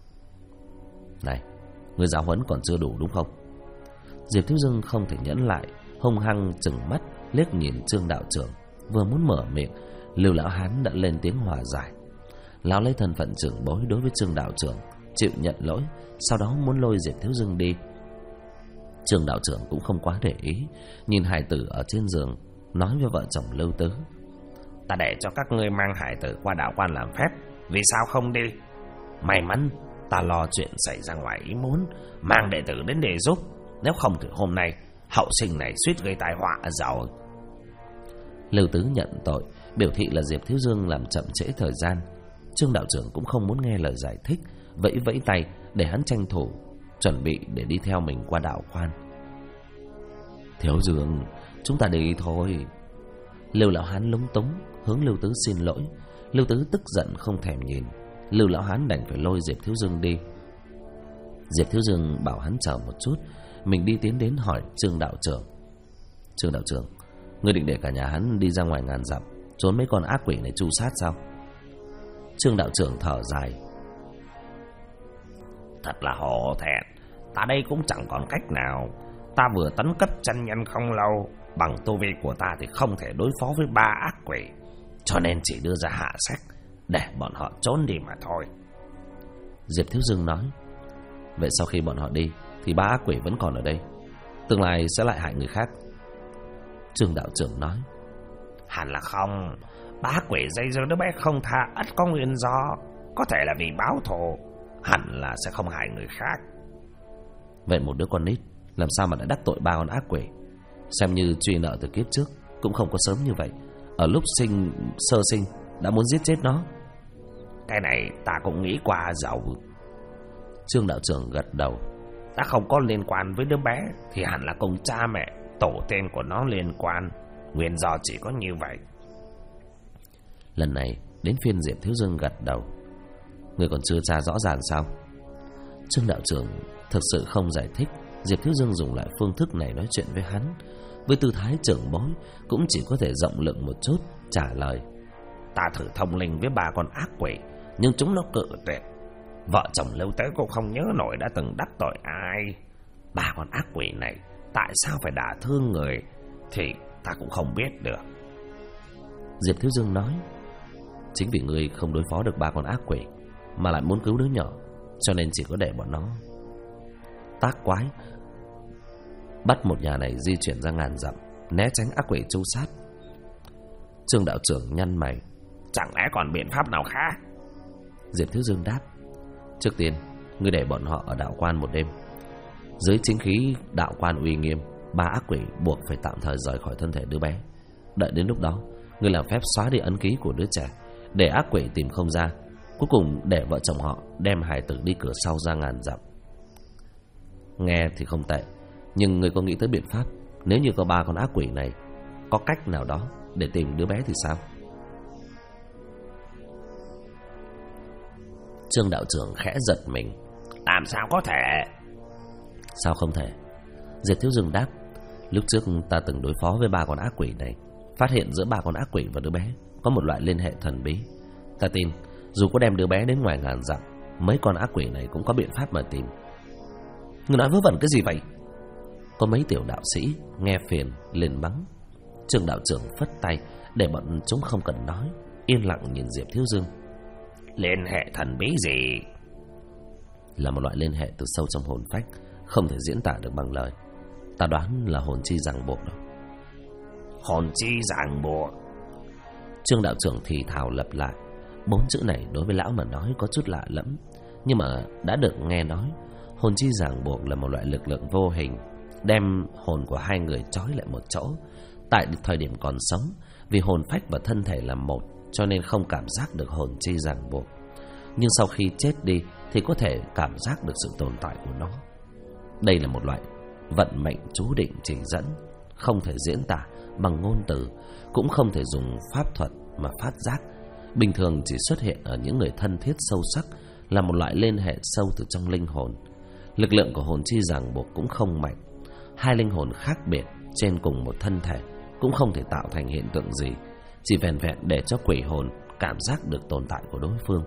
Này, ngươi giáo huấn còn chưa đủ đúng không? Diệp Thiếu Dương không thể nhẫn lại, hung hăng trừng mắt liếc nhìn Trương đạo trưởng. Vừa muốn mở miệng, Lưu lão hán đã lên tiếng hòa giải. Lão lấy thân phận trưởng bối đối với Trương đạo trưởng, chịu nhận lỗi, sau đó muốn lôi Diệp Thiếu Dương đi. Trương đạo trưởng cũng không quá để ý, nhìn hài tử ở trên giường, nói với vợ chồng Lưu Tứ, ta để cho các ngươi mang hài tử qua đạo quan làm phép, vì sao không đi? May mắn ta lo chuyện xảy ra ngoài ý muốn, mang đệ tử đến để giúp. Nếu không thì hôm nay hậu sinh này suýt gây tai họa rồi. Lưu Tứ nhận tội, biểu thị là Diệp Thiếu Dương làm chậm trễ thời gian. Trương đạo trưởng cũng không muốn nghe lời giải thích, vẫy vẫy tay để hắn tranh thủ, chuẩn bị để đi theo mình qua đạo quan. Thiếu Dương, chúng ta đi thôi. Lưu lão hán lúng túng hướng Lưu Tứ xin lỗi. Lưu Tứ tức giận không thèm nhìn. Lưu lão hán đành phải lôi Diệp Thiếu Dương đi. Diệp Thiếu Dương bảo hắn chờ một chút, mình đi tiến đến hỏi Trương đạo trưởng. Trương đạo trưởng, ngươi định để cả nhà hắn đi ra ngoài ngàn dặm trốn mấy con ác quỷ này tru sát sao? Trương đạo trưởng thở dài. Thật là hổ thẹn, ta đây cũng chẳng còn cách nào. Ta vừa tấn cấp chân nhân không lâu, bằng tu vi của ta thì không thể đối phó với 3 ác quỷ, cho nên chỉ đưa ra hạ sách để bọn họ trốn đi mà thôi. Diệp Thiếu Dương nói, vậy sau khi bọn họ đi thì 3 ác quỷ vẫn còn ở đây, tương lai sẽ lại hại người khác. Trương đạo trưởng nói, Hẳn là không. Ba ác quỷ dây dưa đứa bé không tha ắt có nguyên do. Có thể là vì báo thù, hẳn là sẽ không hại người khác. Vậy một đứa con nít làm sao mà đã đắc tội ba con ác quỷ? Xem như truy nợ từ kiếp trước cũng không có sớm như vậy. Ở lúc sơ sinh đã muốn giết chết nó. Cái này ta cũng nghĩ qua rồi. Trương đạo trưởng gật đầu. Ta không có liên quan với đứa bé thì hẳn là cùng cha mẹ, tổ tiên của nó liên quan. Nguyên do chỉ có như vậy. Lần này đến phiên Diệp Thiếu Dương gật đầu. Người còn chưa tra rõ ràng sao? Trương đạo trưởng thực sự không giải thích. Diệp Thiếu Dương dùng lại phương thức này nói chuyện với hắn. Với tư thái trưởng bối cũng chỉ có thể rộng lượng một chút trả lời. Ta thử thông linh với ba con ác quỷ, nhưng chúng nó cự tuyệt. Vợ chồng Lưu Tế cũng không nhớ nổi đã từng đắc tội ai. Ba con ác quỷ này tại sao phải đả thương người thì ta cũng không biết được. Diệp Thiếu Dương nói, chính vì ngươi không đối phó được ba con ác quỷ mà lại muốn cứu đứa nhỏ, cho nên chỉ có để bọn nó tác quái, bắt một nhà này di chuyển ra ngàn dặm, né tránh ác quỷ tru sát. Trương đạo trưởng nhăn mày. Chẳng lẽ còn biện pháp nào khác? Diệp Thiếu Dương đáp, trước tiên ngươi để bọn họ ở đạo quan một đêm. Dưới chính khí đạo quan uy nghiêm, ba ác quỷ buộc phải tạm thời rời khỏi thân thể đứa bé. Đợi đến lúc đó, ngươi làm phép xóa đi ấn ký của đứa trẻ, để ác quỷ tìm không ra. Cuối cùng để vợ chồng họ đem hài tử đi cửa sau ra ngàn dặm. Nghe thì không tệ, nhưng ngươi có nghĩ tới biện pháp nếu như có ba con ác quỷ này, có cách nào đó để tìm đứa bé thì sao? Trương đạo trưởng khẽ giật mình. Làm sao có thể? Sao không thể? Diệp Thiếu Dương đáp, lúc trước ta từng đối phó với ba con ác quỷ này, phát hiện giữa ba con ác quỷ và đứa bé có một loại liên hệ thần bí. Ta tin dù có đem đứa bé đến ngoài ngàn dặm, mấy con ác quỷ này cũng có biện pháp mà tìm. Ngươi nói vớ vẩn cái gì vậy? Có mấy tiểu đạo sĩ nghe phiền liền mắng. Trương đạo trưởng phất tay để bọn chúng không cần nói, yên lặng nhìn Diệp Thiếu Dương. Liên hệ thần bí gì? Là một loại liên hệ từ sâu trong hồn phách, không thể diễn tả được bằng lời. Ta đoán là hồn chi ràng buộc đó. Hồn chi ràng buộc? Trương đạo trưởng thì thào lặp lại. 4 chữ này đối với lão mà nói có chút lạ lẫm, nhưng mà đã được nghe nói. Hồn chi ràng buộc là một loại lực lượng vô hình, đem hồn của hai người trói lại một chỗ. Tại thời điểm còn sống, vì hồn phách và thân thể là một, cho nên không cảm giác được hồn chi ràng buộc. Nhưng sau khi chết đi thì có thể cảm giác được sự tồn tại của nó. Đây là một loại vận mệnh chú định chỉ dẫn, không thể diễn tả bằng ngôn từ, cũng không thể dùng pháp thuật mà phát giác. Bình thường chỉ xuất hiện ở những người thân thiết sâu sắc, là một loại liên hệ sâu từ trong linh hồn. Lực lượng của hồn chi ràng buộc cũng không mạnh. Hai linh hồn khác biệt trên cùng một thân thể cũng không thể tạo thành hiện tượng gì, chỉ vẹn vẹn để cho quỷ hồn cảm giác được tồn tại của đối phương.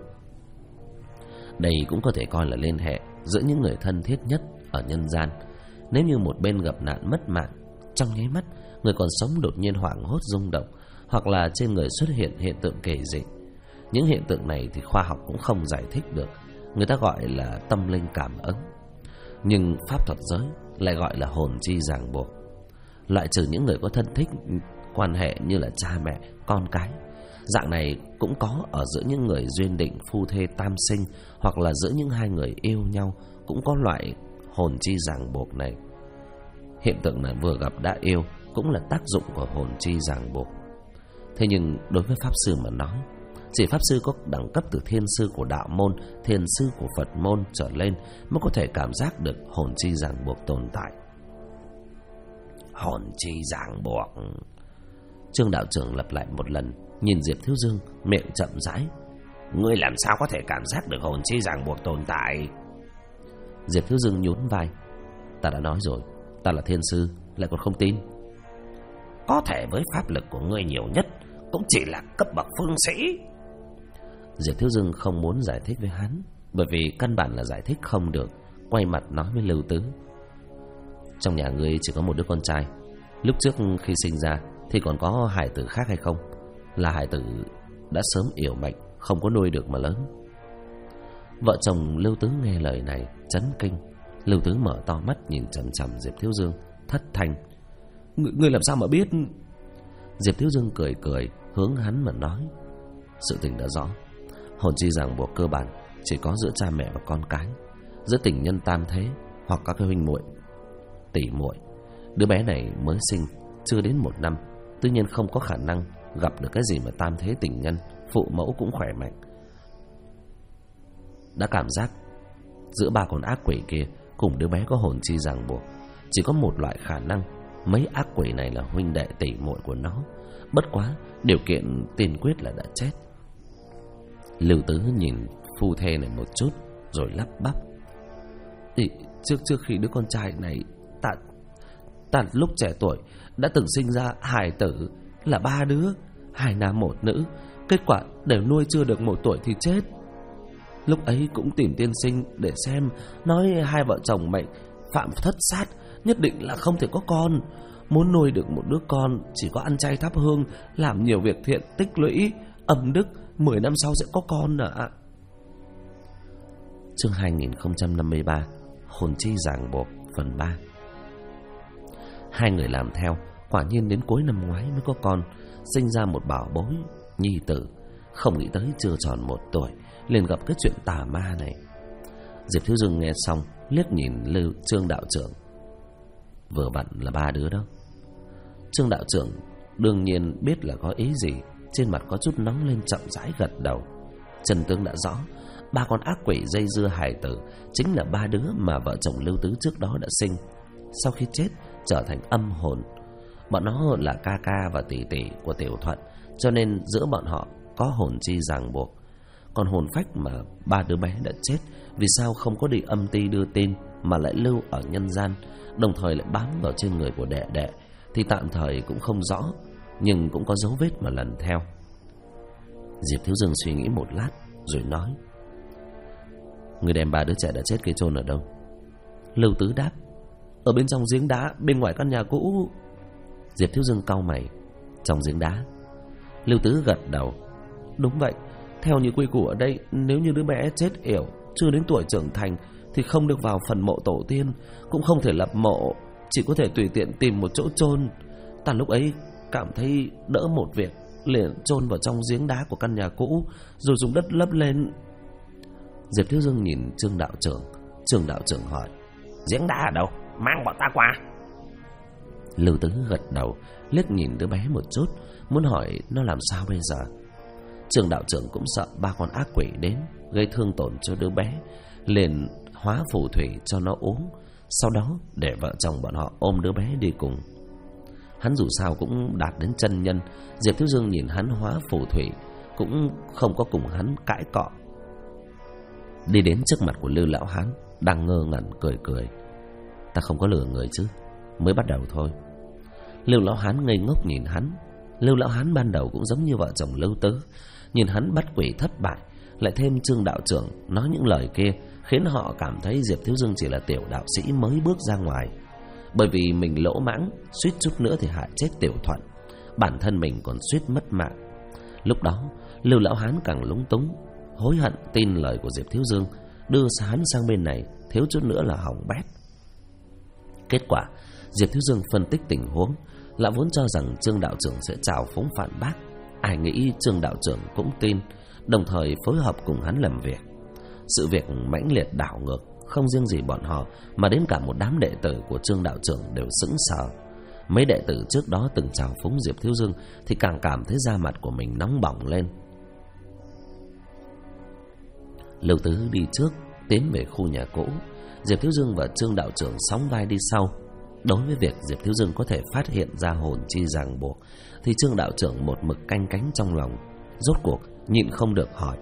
Đây cũng có thể coi là liên hệ giữa những người thân thiết nhất ở nhân gian. Nếu như một bên gặp nạn mất mạng, trong nháy mắt người còn sống đột nhiên hoảng hốt rung động, hoặc là trên người xuất hiện hiện tượng kỳ dị. Những hiện tượng này thì khoa học cũng không giải thích được, người ta gọi là tâm linh cảm ứng, nhưng pháp thuật giới lại gọi là hồn chi ràng buộc. Loại trừ những người có thân thích quan hệ như là cha mẹ, con cái, dạng này cũng có ở giữa những người duyên định phu thê tam sinh, hoặc là giữa những hai người yêu nhau cũng có loại hồn chi ràng buộc này. Hiện tượng này vừa gặp đã yêu cũng là tác dụng của hồn chi ràng buộc. Thế nhưng đối với pháp sư mà nói, chỉ pháp sư có đẳng cấp từ thiên sư của đạo môn, thiền sư của Phật môn trở lên mới có thể cảm giác được hồn chi ràng buộc tồn tại. Hồn chi ràng buộc? Trương đạo trưởng lặp lại một lần, nhìn Diệp Thiếu Dương, miệng chậm rãi. Ngươi làm sao có thể cảm giác được hồn chi ràng buộc tồn tại? Diệp Thiếu Dương nhún vai. Ta đã nói rồi, ta là thiên sư, lại còn không tin. Có thể với pháp lực của ngươi nhiều nhất cũng chỉ là cấp bậc phương sĩ. Diệp Thiếu Dương không muốn giải thích với hắn, bởi vì căn bản là giải thích không được. Quay mặt nói với Lưu Tứ. Trong nhà ngươi chỉ có một đứa con trai, lúc trước khi sinh ra thì còn có hài tử khác hay không? Là hài tử đã sớm yểu mệnh, không có nuôi được mà lớn. Vợ chồng Lưu Tứ nghe lời này chấn kinh. Lưu Tứ mở to mắt nhìn chằm chằm Diệp Thiếu Dương, thất thanh. Ngươi làm sao mà biết? Diệp Thiếu Dương cười cười hướng hắn mà nói: sự tình đã rõ, hồn chi ràng buộc cơ bản chỉ có giữa cha mẹ và con cái, giữa tình nhân tam thế hoặc các cái huynh muội tỷ muội. Đứa bé này mới sinh chưa đến 1 năm, tuy nhiên không có khả năng gặp được cái gì mà tam thế tình nhân. Phụ mẫu cũng khỏe mạnh. Đã cảm giác giữa 3 con ác quỷ kia cùng đứa bé có hồn chi ràng buộc, chỉ có một loại khả năng, mấy ác quỷ này là huynh đệ tỷ muội của nó. Bất quá điều kiện tiên quyết là đã chết. Lưu Tứ nhìn phu thê này một chút rồi lắp bắp: Trước khi đứa con trai này ta lúc trẻ tuổi đã từng sinh ra hài tử là 3 đứa, 2 nam 1 nữ. Kết quả đều nuôi chưa được 1 tuổi thì chết. Lúc ấy cũng tìm tiên sinh để xem, nói 2 vợ chồng mệnh phạm thất sát, nhất định là không thể có con. Muốn nuôi được một đứa con chỉ có ăn chay thắp hương, làm nhiều việc thiện tích lũy âm đức, 10 năm sau sẽ có con ạ. Chương 2053 Hồn chi ràng buộc phần 3. 2 người làm theo, quả nhiên đến cuối năm ngoái mới có con, sinh ra một bảo bối nhi tử. Không nghĩ tới chưa tròn 1 tuổi liền gặp cái chuyện tà ma này. Diệp Thiếu Dương nghe xong liếc nhìn Trương đạo trưởng: vừa vặn là 3 đứa đó. Trương đạo trưởng đương nhiên biết là có ý gì, trên mặt có chút nóng lên, chậm rãi gật đầu. Chân tướng đã rõ, 3 con ác quỷ dây dưa hài tử chính là 3 đứa mà vợ chồng Lưu Tứ trước đó đã sinh. Sau khi chết trở thành âm hồn. Bọn nó là ca ca và tỷ tỷ của Tiểu Thuận, cho nên giữa bọn họ có hồn chi ràng buộc. Còn hồn phách mà 3 đứa bé đã chết, vì sao không có đi âm ty đưa tin mà lại lưu ở nhân gian, đồng thời lại bám vào trên người của đệ đệ, thì tạm thời cũng không rõ, nhưng cũng có dấu vết mà lần theo. Diệp Thiếu Dương suy nghĩ một lát rồi nói: người đem 3 đứa trẻ đã chết kia chôn ở đâu? Lưu Tứ đáp: ở bên trong giếng đá bên ngoài căn nhà cũ. Diệp Thiếu Dương cau mày: trong giếng đá? Lưu Tứ gật đầu: đúng vậy. Theo như quy củ ở đây, nếu như đứa bé chết yểu chưa đến tuổi trưởng thành thì không được vào phần mộ tổ tiên, cũng không thể lập mộ, chỉ có thể tùy tiện tìm một chỗ chôn. Ta lúc ấy cảm thấy đỡ một việc, liền chôn vào trong giếng đá của căn nhà cũ, rồi dùng đất lấp lên. Diệp Thiếu Dương nhìn Trương đạo trưởng. Trương đạo trưởng hỏi: giếng đá ở đâu? Mang bọn ta qua. Lưu Tứ gật đầu, liếc nhìn đứa bé một chút, muốn hỏi nó làm sao bây giờ. Trương đạo trưởng cũng sợ 3 con ác quỷ đến gây thương tổn cho đứa bé, liền hóa phù thủy cho nó uống, sau đó để vợ chồng bọn họ ôm đứa bé đi cùng. Hắn dù sao cũng đạt đến chân nhân, Diệp Thiếu Dương nhìn hắn hóa phù thủy cũng không có cùng hắn cãi cọ. Đi đến trước mặt của Lưu lão hán đang ngơ ngẩn cười cười: ta không có lừa người chứ, mới bắt đầu thôi. Lưu lão hán ngây ngốc nhìn hắn. Lưu lão hán ban đầu cũng giống như vợ chồng Lưu Tứ, nhìn hắn bắt quỷ thất bại, lại thêm Trương đạo trưởng nói những lời kia, khiến họ cảm thấy Diệp Thiếu Dương chỉ là tiểu đạo sĩ mới bước ra ngoài. Bởi vì mình lỗ mãng, suýt chút nữa thì hại chết Tiểu Thuận, bản thân mình còn suýt mất mạng. Lúc đó Lưu lão hán càng lúng túng, hối hận tin lời của Diệp Thiếu Dương, đưa hắn sang bên này, thiếu chút nữa là hỏng bét. Kết quả Diệp Thiếu Dương phân tích tình huống, lão vốn cho rằng Trương đạo trưởng sẽ trào phúng phản bác, ai nghĩ Trương đạo trưởng cũng tin, đồng thời phối hợp cùng hắn làm việc. Sự việc mãnh liệt đảo ngược, không riêng gì bọn họ mà đến cả một đám đệ tử của Trương đạo trưởng đều sững sờ. Mấy đệ tử trước đó từng trào phúng Diệp Thiếu Dương thì càng cảm thấy da mặt của mình nóng bỏng lên. Lưu Tứ đi trước tiến về khu nhà cũ, Diệp Thiếu Dương và Trương đạo trưởng sóng vai đi sau. Đối với việc Diệp Thiếu Dương có thể phát hiện ra hồn chi ràng buộc thì Trương đạo trưởng một mực canh cánh trong lòng, rốt cuộc nhịn không được hỏi: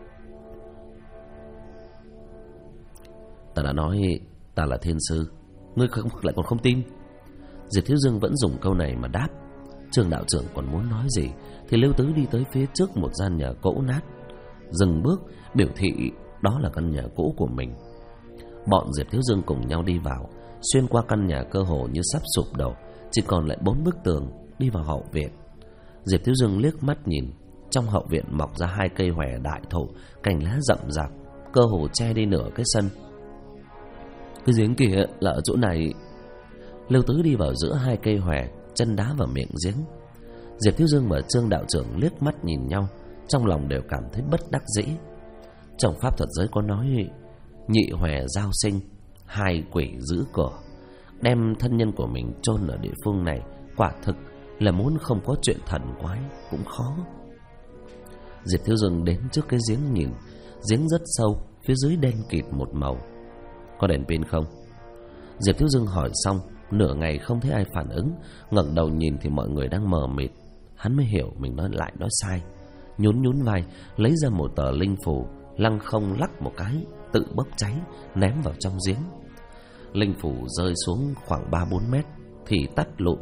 ta đã nói ta là thiên sư, ngươi lại còn không tin? Diệp Thiếu Dương vẫn dùng câu này mà đáp. Trương đạo trưởng còn muốn nói gì thì Lưu Tứ đi tới phía trước một gian nhà cũ nát, dừng bước biểu thị đó là căn nhà cũ của mình. Bọn Diệp Thiếu Dương cùng nhau đi vào, xuyên qua căn nhà cơ hồ như sắp sụp đổ, chỉ còn lại 4 bức tường, đi vào hậu viện. Diệp Thiếu Dương liếc mắt nhìn, trong hậu viện mọc ra 2 cây hòe đại thụ, cành lá rậm rạp, cơ hồ che đi nửa cái sân. Cái giếng kia là ở chỗ này. Lưu Tứ đi vào giữa 2 cây hòe, chân đá vào miệng giếng. Diệp Thiếu Dương và Trương đạo trưởng liếc mắt nhìn nhau, trong lòng đều cảm thấy bất đắc dĩ. Trong pháp thuật giới có nói nhị hòe giao sinh, hai quỷ giữ cửa. Đem thân nhân của mình chôn ở địa phương này quả thực là muốn không có chuyện thần quái cũng khó. Diệp Thiếu Dương đến trước cái giếng nhìn. Giếng rất sâu, phía dưới đen kịt một màu. Có đèn pin không? Diệp Thiếu Dương hỏi xong, nửa ngày không thấy ai phản ứng. Ngẩng đầu nhìn thì mọi người đang mờ mịt. Hắn mới hiểu mình nói sai. Nhún vai, lấy ra một tờ linh phù, lăng không lắc một cái, tự bốc cháy, ném vào trong giếng. Linh phù rơi xuống khoảng 3-4 mét thì tắt lụm.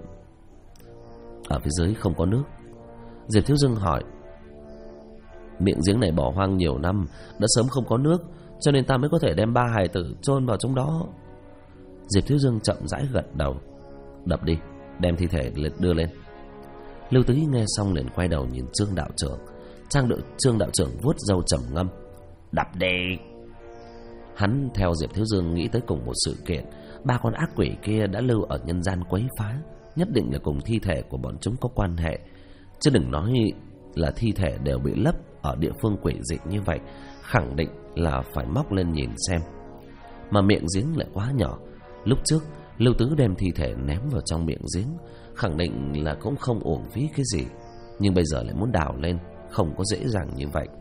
Ở phía dưới không có nước. Diệp Thiếu Dương hỏi: miệng giếng này bỏ hoang nhiều năm, đã sớm không có nước, cho nên ta mới có thể đem 3 hài tử chôn vào trong đó. Diệp Thiếu Dương chậm rãi gật đầu. Đập đi, đem thi thể đưa lên. Lưu Tứ nghe xong liền quay đầu nhìn Trương đạo trưởng. Trương đạo trưởng vuốt râu trầm ngâm. Đập đi. Hắn theo Diệp Thiếu Dương nghĩ tới cùng một sự kiện. 3 con ác quỷ kia đã lưu ở nhân gian quấy phá, nhất định là cùng thi thể của bọn chúng có quan hệ. Chứ đừng nói là thi thể đều bị lấp ở địa phương quỷ dị như vậy, khẳng định là phải móc lên nhìn xem. Mà miệng giếng lại quá nhỏ. Lúc trước Lưu Tứ đem thi thể ném vào trong miệng giếng, khẳng định là cũng không uổng phí cái gì. Nhưng bây giờ lại muốn đào lên, không có dễ dàng như vậy.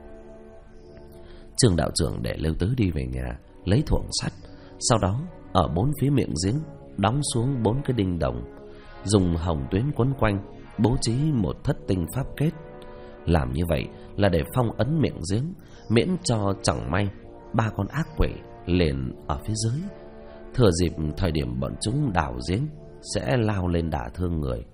Trương đạo trưởng để Lưu Tứ đi về nhà lấy thuổng sắt, sau đó ở 4 phía miệng giếng đóng xuống 4 cái đinh đồng, dùng hồng tuyến quấn quanh, bố trí một thất tinh pháp kết. Làm như vậy là để phong ấn miệng giếng, miễn cho chẳng may 3 con ác quỷ liền ở phía dưới, thừa dịp thời điểm bọn chúng đào giếng sẽ lao lên đả thương người.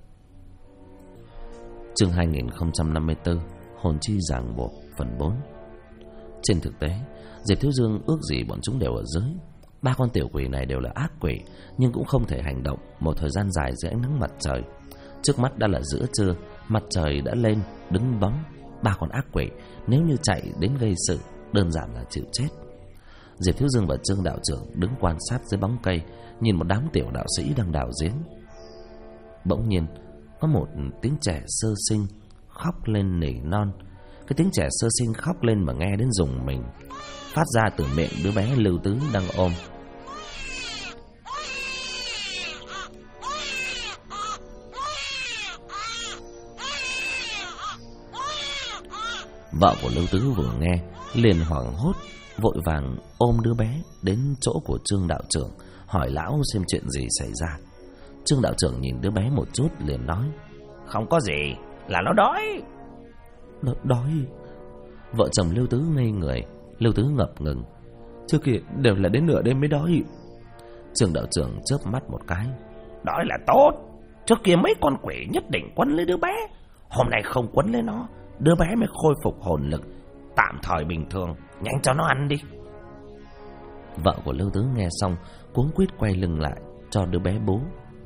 Chương 2054 Hồn chi ràng buộc phần 4. Trên thực tế, Diệp Thiếu Dương ước gì bọn chúng đều ở dưới. 3 con tiểu quỷ này đều là ác quỷ, nhưng cũng không thể hành động một thời gian dài dưới ánh nắng mặt trời. Trước mắt đã là giữa trưa, mặt trời đã lên đứng bóng. 3 con ác quỷ nếu như chạy đến gây sự, đơn giản là chịu chết. Diệp Thiếu Dương và Trương đạo trưởng đứng quan sát dưới bóng cây, nhìn một đám tiểu đạo sĩ đang đào giếng. Bỗng nhiên có một tiếng trẻ sơ sinh khóc lên nỉ non. Cái tiếng trẻ sơ sinh khóc lên mà nghe đến rùng mình, phát ra từ miệng đứa bé Lưu Tứ đang ôm. Vợ của Lưu Tứ vừa nghe liền hoảng hốt, vội vàng ôm đứa bé đến chỗ của Trương đạo trưởng, hỏi lão xem chuyện gì xảy ra. Trương đạo trưởng nhìn đứa bé một chút liền nói: không có gì, là nó đói. Nó đói? Vợ chồng Lưu Tứ ngây người. Lưu Tứ ngập ngừng: trước kia đều là đến nửa đêm mới đói. Trương đạo trưởng chớp mắt một cái: đói là tốt, trước kia mấy con quỷ nhất định quấn lấy đứa bé, hôm nay không quấn lấy nó, đứa bé mới khôi phục hồn lực, tạm thời bình thường, nhanh cho nó ăn đi. Vợ của Lưu Tứ nghe xong cuống quýt quay lưng lại cho đứa bé bú.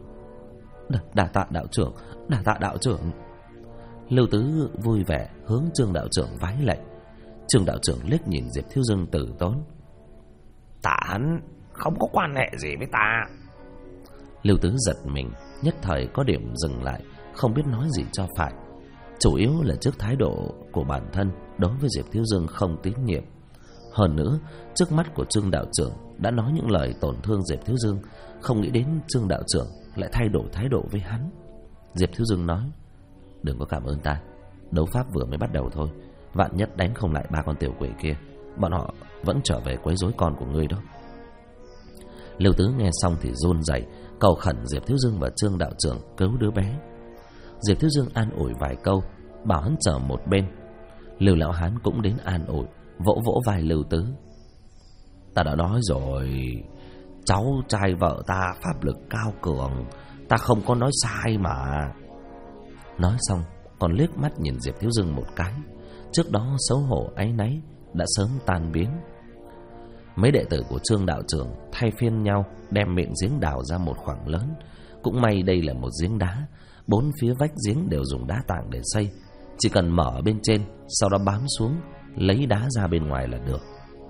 Đà tạ đạo trưởng, đà tạ đạo trưởng. Lưu Tứ vui vẻ hướng Trương đạo trưởng vái lạy. Trương đạo trưởng liếc nhìn Diệp Thiếu Dương từ tốn: tạ hắn không có quan hệ gì với ta. Lưu Tứ giật mình, nhất thời có điểm dừng lại, không biết nói gì cho phải. Chủ yếu là trước thái độ của bản thân đối với Diệp Thiếu Dương không tín nhiệm. Hơn nữa, trước mắt của Trương đạo trưởng đã nói những lời tổn thương Diệp Thiếu Dương, không nghĩ đến Trương đạo trưởng lại thay đổi thái độ với hắn. Diệp Thiếu Dương nói: đừng có cảm ơn ta, đấu pháp vừa mới bắt đầu thôi, vạn nhất đánh không lại 3 con tiểu quỷ kia, bọn họ vẫn trở về quấy rối con của ngươi đó. Lưu Tứ nghe xong thì run rẩy, cầu khẩn Diệp Thiếu Dương và Trương đạo trưởng cứu đứa bé. Diệp Thiếu Dương an ủi vài câu, bảo hắn chờ một bên. Lưu lão hán cũng đến an ủi, vỗ vỗ vai Lưu Tứ: ta đã nói rồi, cháu trai vợ ta pháp lực cao cường, ta không có nói sai mà. Nói xong còn liếc mắt nhìn Diệp Thiếu Dương một cái, trước đó xấu hổ áy náy đã sớm tan biến. Mấy đệ tử của Trương đạo trưởng thay phiên nhau đem miệng giếng đào ra một khoảng lớn. Cũng may đây là một giếng đá, 4 phía vách giếng đều dùng đá tảng để xây, chỉ cần mở bên trên, sau đó bám xuống, lấy đá ra bên ngoài là được.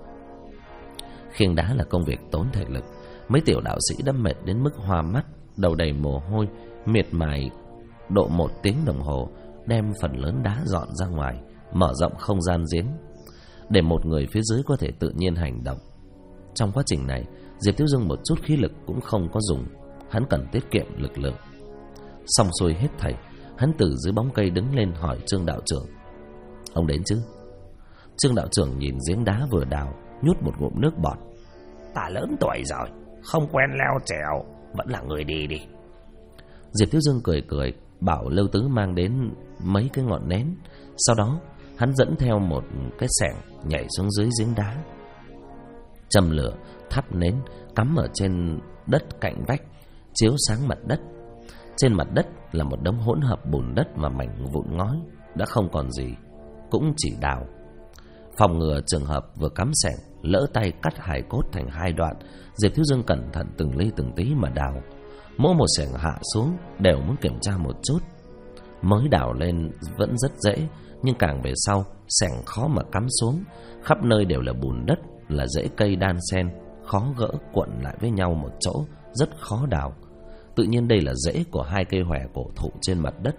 Khiêng đá là công việc tốn thể lực. Mấy tiểu đạo sĩ đã mệt đến mức hoa mắt, đầu đầy mồ hôi, miệt mài độ 1 tiếng đồng hồ, đem phần lớn đá dọn ra ngoài, mở rộng không gian giếng để một người phía dưới có thể tự nhiên hành động. Trong quá trình này, Diệp Thiếu Dương một chút khí lực cũng không có dùng, hắn cần tiết kiệm lực lượng. Xong xuôi hết thảy, hắn từ dưới bóng cây đứng lên hỏi Trương đạo trưởng: "Ông đến chứ?" Trương đạo trưởng nhìn giếng đá vừa đào, nhút một ngụm nước bọt: "Ta lớn tuổi rồi, không quen leo trèo, vẫn là người đi đi." Diệp Thiếu Dương cười cười, bảo Lưu Tứ mang đến mấy cái ngọn nến. Sau đó hắn dẫn theo một cái xẻng nhảy xuống dưới giếng đá, châm lửa, thắp nến, cắm ở trên đất cạnh vách, chiếu sáng mặt đất. Trên mặt đất là một đống hỗn hợp bùn đất và mảnh vụn ngói, đã không còn gì, cũng chỉ đào. Phòng ngừa trường hợp vừa cắm xẻng lỡ tay cắt hài cốt thành 2 đoạn, Diệp Thiếu Dương cẩn thận từng ly từng tí mà đào. Mỗi một xẻng hạ xuống đều muốn kiểm tra một chút. Mới đào lên vẫn rất dễ, nhưng càng về sau xẻng khó mà cắm xuống, khắp nơi đều là bùn đất, là rễ cây đan xen, khó gỡ cuộn lại với nhau một chỗ, rất khó đào. Tự nhiên đây là rễ của 2 cây hòe cổ thụ trên mặt đất.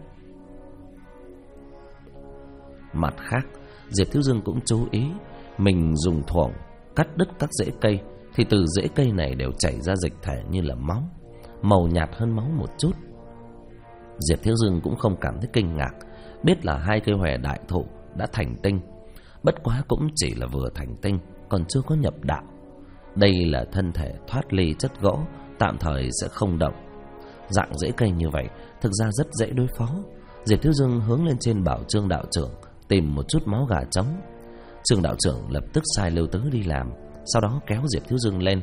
Mặt khác, Diệp Thiếu Dương cũng chú ý, mình dùng thuồng cắt đứt các rễ cây thì từ rễ cây này đều chảy ra dịch thể như là máu, màu nhạt hơn máu một chút. Diệp Thiếu Dương cũng không cảm thấy kinh ngạc, biết là 2 cây hòe đại thụ đã thành tinh, bất quá cũng chỉ là vừa thành tinh, còn chưa có nhập đạo. Đây là thân thể thoát ly chất gỗ, tạm thời sẽ không động. Dạng rễ cây như vậy thực ra rất dễ đối phó. Diệp Thiếu Dương hướng lên trên bảo Trương đạo trưởng tìm một chút máu gà trống. Trương đạo trưởng lập tức sai Lưu Tứ đi làm, sau đó kéo Diệp Thiếu Dương lên.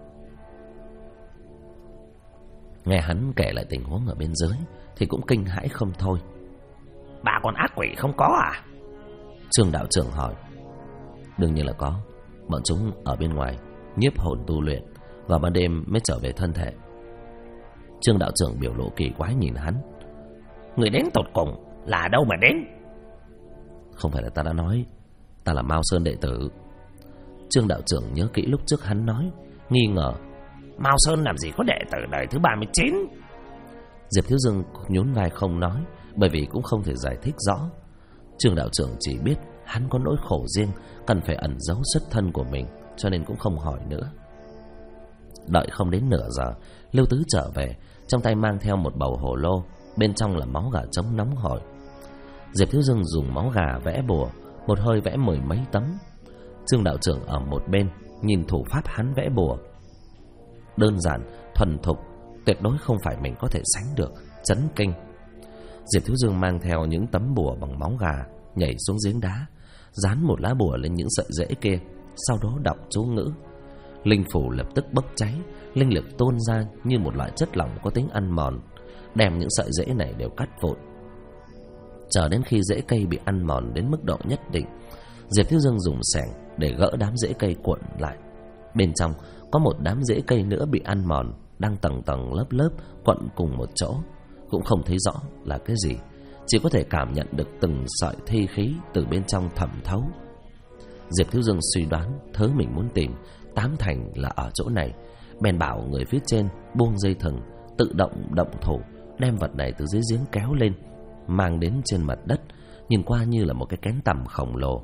Nghe hắn kể lại tình huống ở bên dưới thì cũng kinh hãi không thôi. "Bà con ác quỷ không có à?" Trương đạo trưởng hỏi. "Đương nhiên là có. Bọn chúng ở bên ngoài nhiếp hồn tu luyện, vào ban đêm mới trở về thân thể." Trương đạo trưởng biểu lộ kỳ quái nhìn hắn. "Người đến tột cùng là đâu mà đến?" "Không phải là ta đã nói ta là Mao Sơn đệ tử?" Trương đạo trưởng nhớ kỹ lúc trước hắn nói, nghi ngờ. "Mao Sơn làm gì có đệ tử đời thứ 39?" Diệp Thiếu Dương nhún vai không nói, bởi vì cũng không thể giải thích rõ. Trương đạo trưởng chỉ biết hắn có nỗi khổ riêng, cần phải ẩn giấu xuất thân của mình, cho nên cũng không hỏi nữa. Đợi không đến nửa giờ, Lưu Tứ trở về, trong tay mang theo một bầu hồ lô, bên trong là máu gà trống nóng hổi. Diệp Thiếu Dương dùng máu gà vẽ bùa, một hơi vẽ 10 mấy tấm. Trương đạo trưởng ở một bên nhìn thủ pháp hắn vẽ bùa, đơn giản, thuần thục, tuyệt đối không phải mình có thể sánh được, chấn kinh. Diệp Thiếu Dương mang theo những tấm bùa bằng máu gà, nhảy xuống giếng đá, dán một lá bùa lên những sợi rễ kia, sau đó đọc chú ngữ. Linh phủ lập tức bốc cháy, linh lực tuôn ra như một loại chất lỏng có tính ăn mòn, đem những sợi rễ này đều cắt vụn. Chờ đến khi rễ cây bị ăn mòn đến mức độ nhất định, Diệp Thiếu Dương dùng xẻng để gỡ đám rễ cây cuộn lại. Bên trong có một đám rễ cây nữa bị ăn mòn, đang tầng tầng lớp lớp quặn cùng một chỗ, cũng không thấy rõ là cái gì, chỉ có thể cảm nhận được từng sợi thi khí từ bên trong thẩm thấu. Diệp Thiếu Dương suy đoán thứ mình muốn tìm 8 thành là ở chỗ này, bèn bảo người phía trên buông dây thừng, tự động động thủ đem vật này từ dưới giếng kéo lên, mang đến trên mặt đất, nhìn qua như là một cái kén tằm khổng lồ.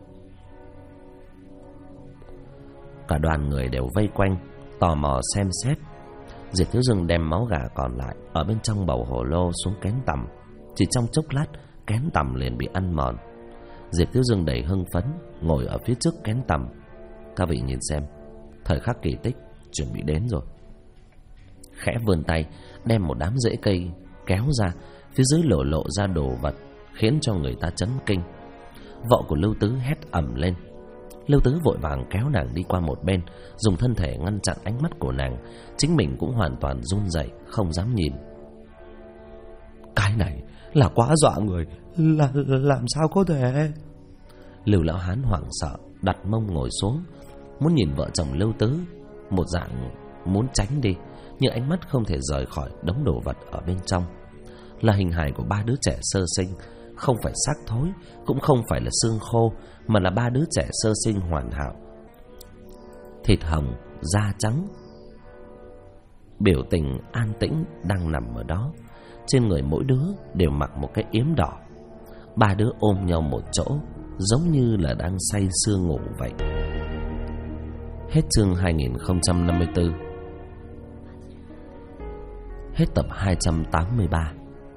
Cả đoàn người đều vây quanh, tò mò xem xét. Diệp Thiếu Dương đem máu gà còn lại ở bên trong bầu hồ lô xuống kén tằm. Chỉ trong chốc lát, kén tằm liền bị ăn mòn. Diệp Thiếu Dương đầy hưng phấn ngồi ở phía trước kén tằm. "Các vị nhìn xem, thời khắc kỳ tích chuẩn bị đến rồi." Khẽ vươn tay đem một đám rễ cây kéo ra, phía dưới lộ ra đồ vật khiến cho người ta chấn kinh. Vợ của Lưu Tứ hét ầm lên. Lưu Tứ vội vàng kéo nàng đi qua một bên, dùng thân thể ngăn chặn ánh mắt của nàng. Chính mình cũng hoàn toàn run rẩy, không dám nhìn. "Cái này là quá dọa người, làm sao có thể?" Lưu lão hán hoảng sợ, đặt mông ngồi xuống, muốn nhìn vợ chồng Lưu Tứ, một dạng muốn tránh đi, nhưng ánh mắt không thể rời khỏi đống đồ vật ở bên trong. Là hình hài của 3 đứa trẻ sơ sinh, không phải xác thối, cũng không phải là xương khô, mà là 3 đứa trẻ sơ sinh hoàn hảo. Thịt hồng, da trắng, biểu tình an tĩnh đang nằm ở đó. trên người mỗi đứa đều mặc một cái yếm đỏ. Ba đứa ôm nhau một chỗ, giống như là đang say sưa ngủ vậy. Hết chương 2054. Hết tập 283.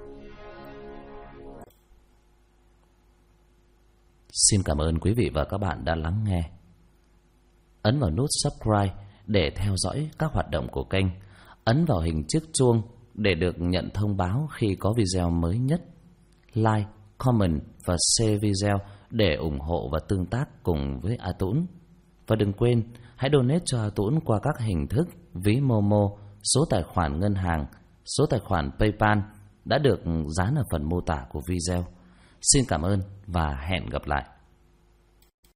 Xin cảm ơn quý vị và các bạn đã lắng nghe. Ấn vào nút subscribe để theo dõi các hoạt động của kênh. Ấn vào hình chiếc chuông để được nhận thông báo khi có video mới nhất. Like, comment và share video để ủng hộ và tương tác cùng với A Tũng. Và đừng quên, hãy donate cho A Tũng qua các hình thức ví Momo, số tài khoản ngân hàng, số tài khoản PayPal đã được dán ở phần mô tả của video. Xin cảm ơn và hẹn gặp lại.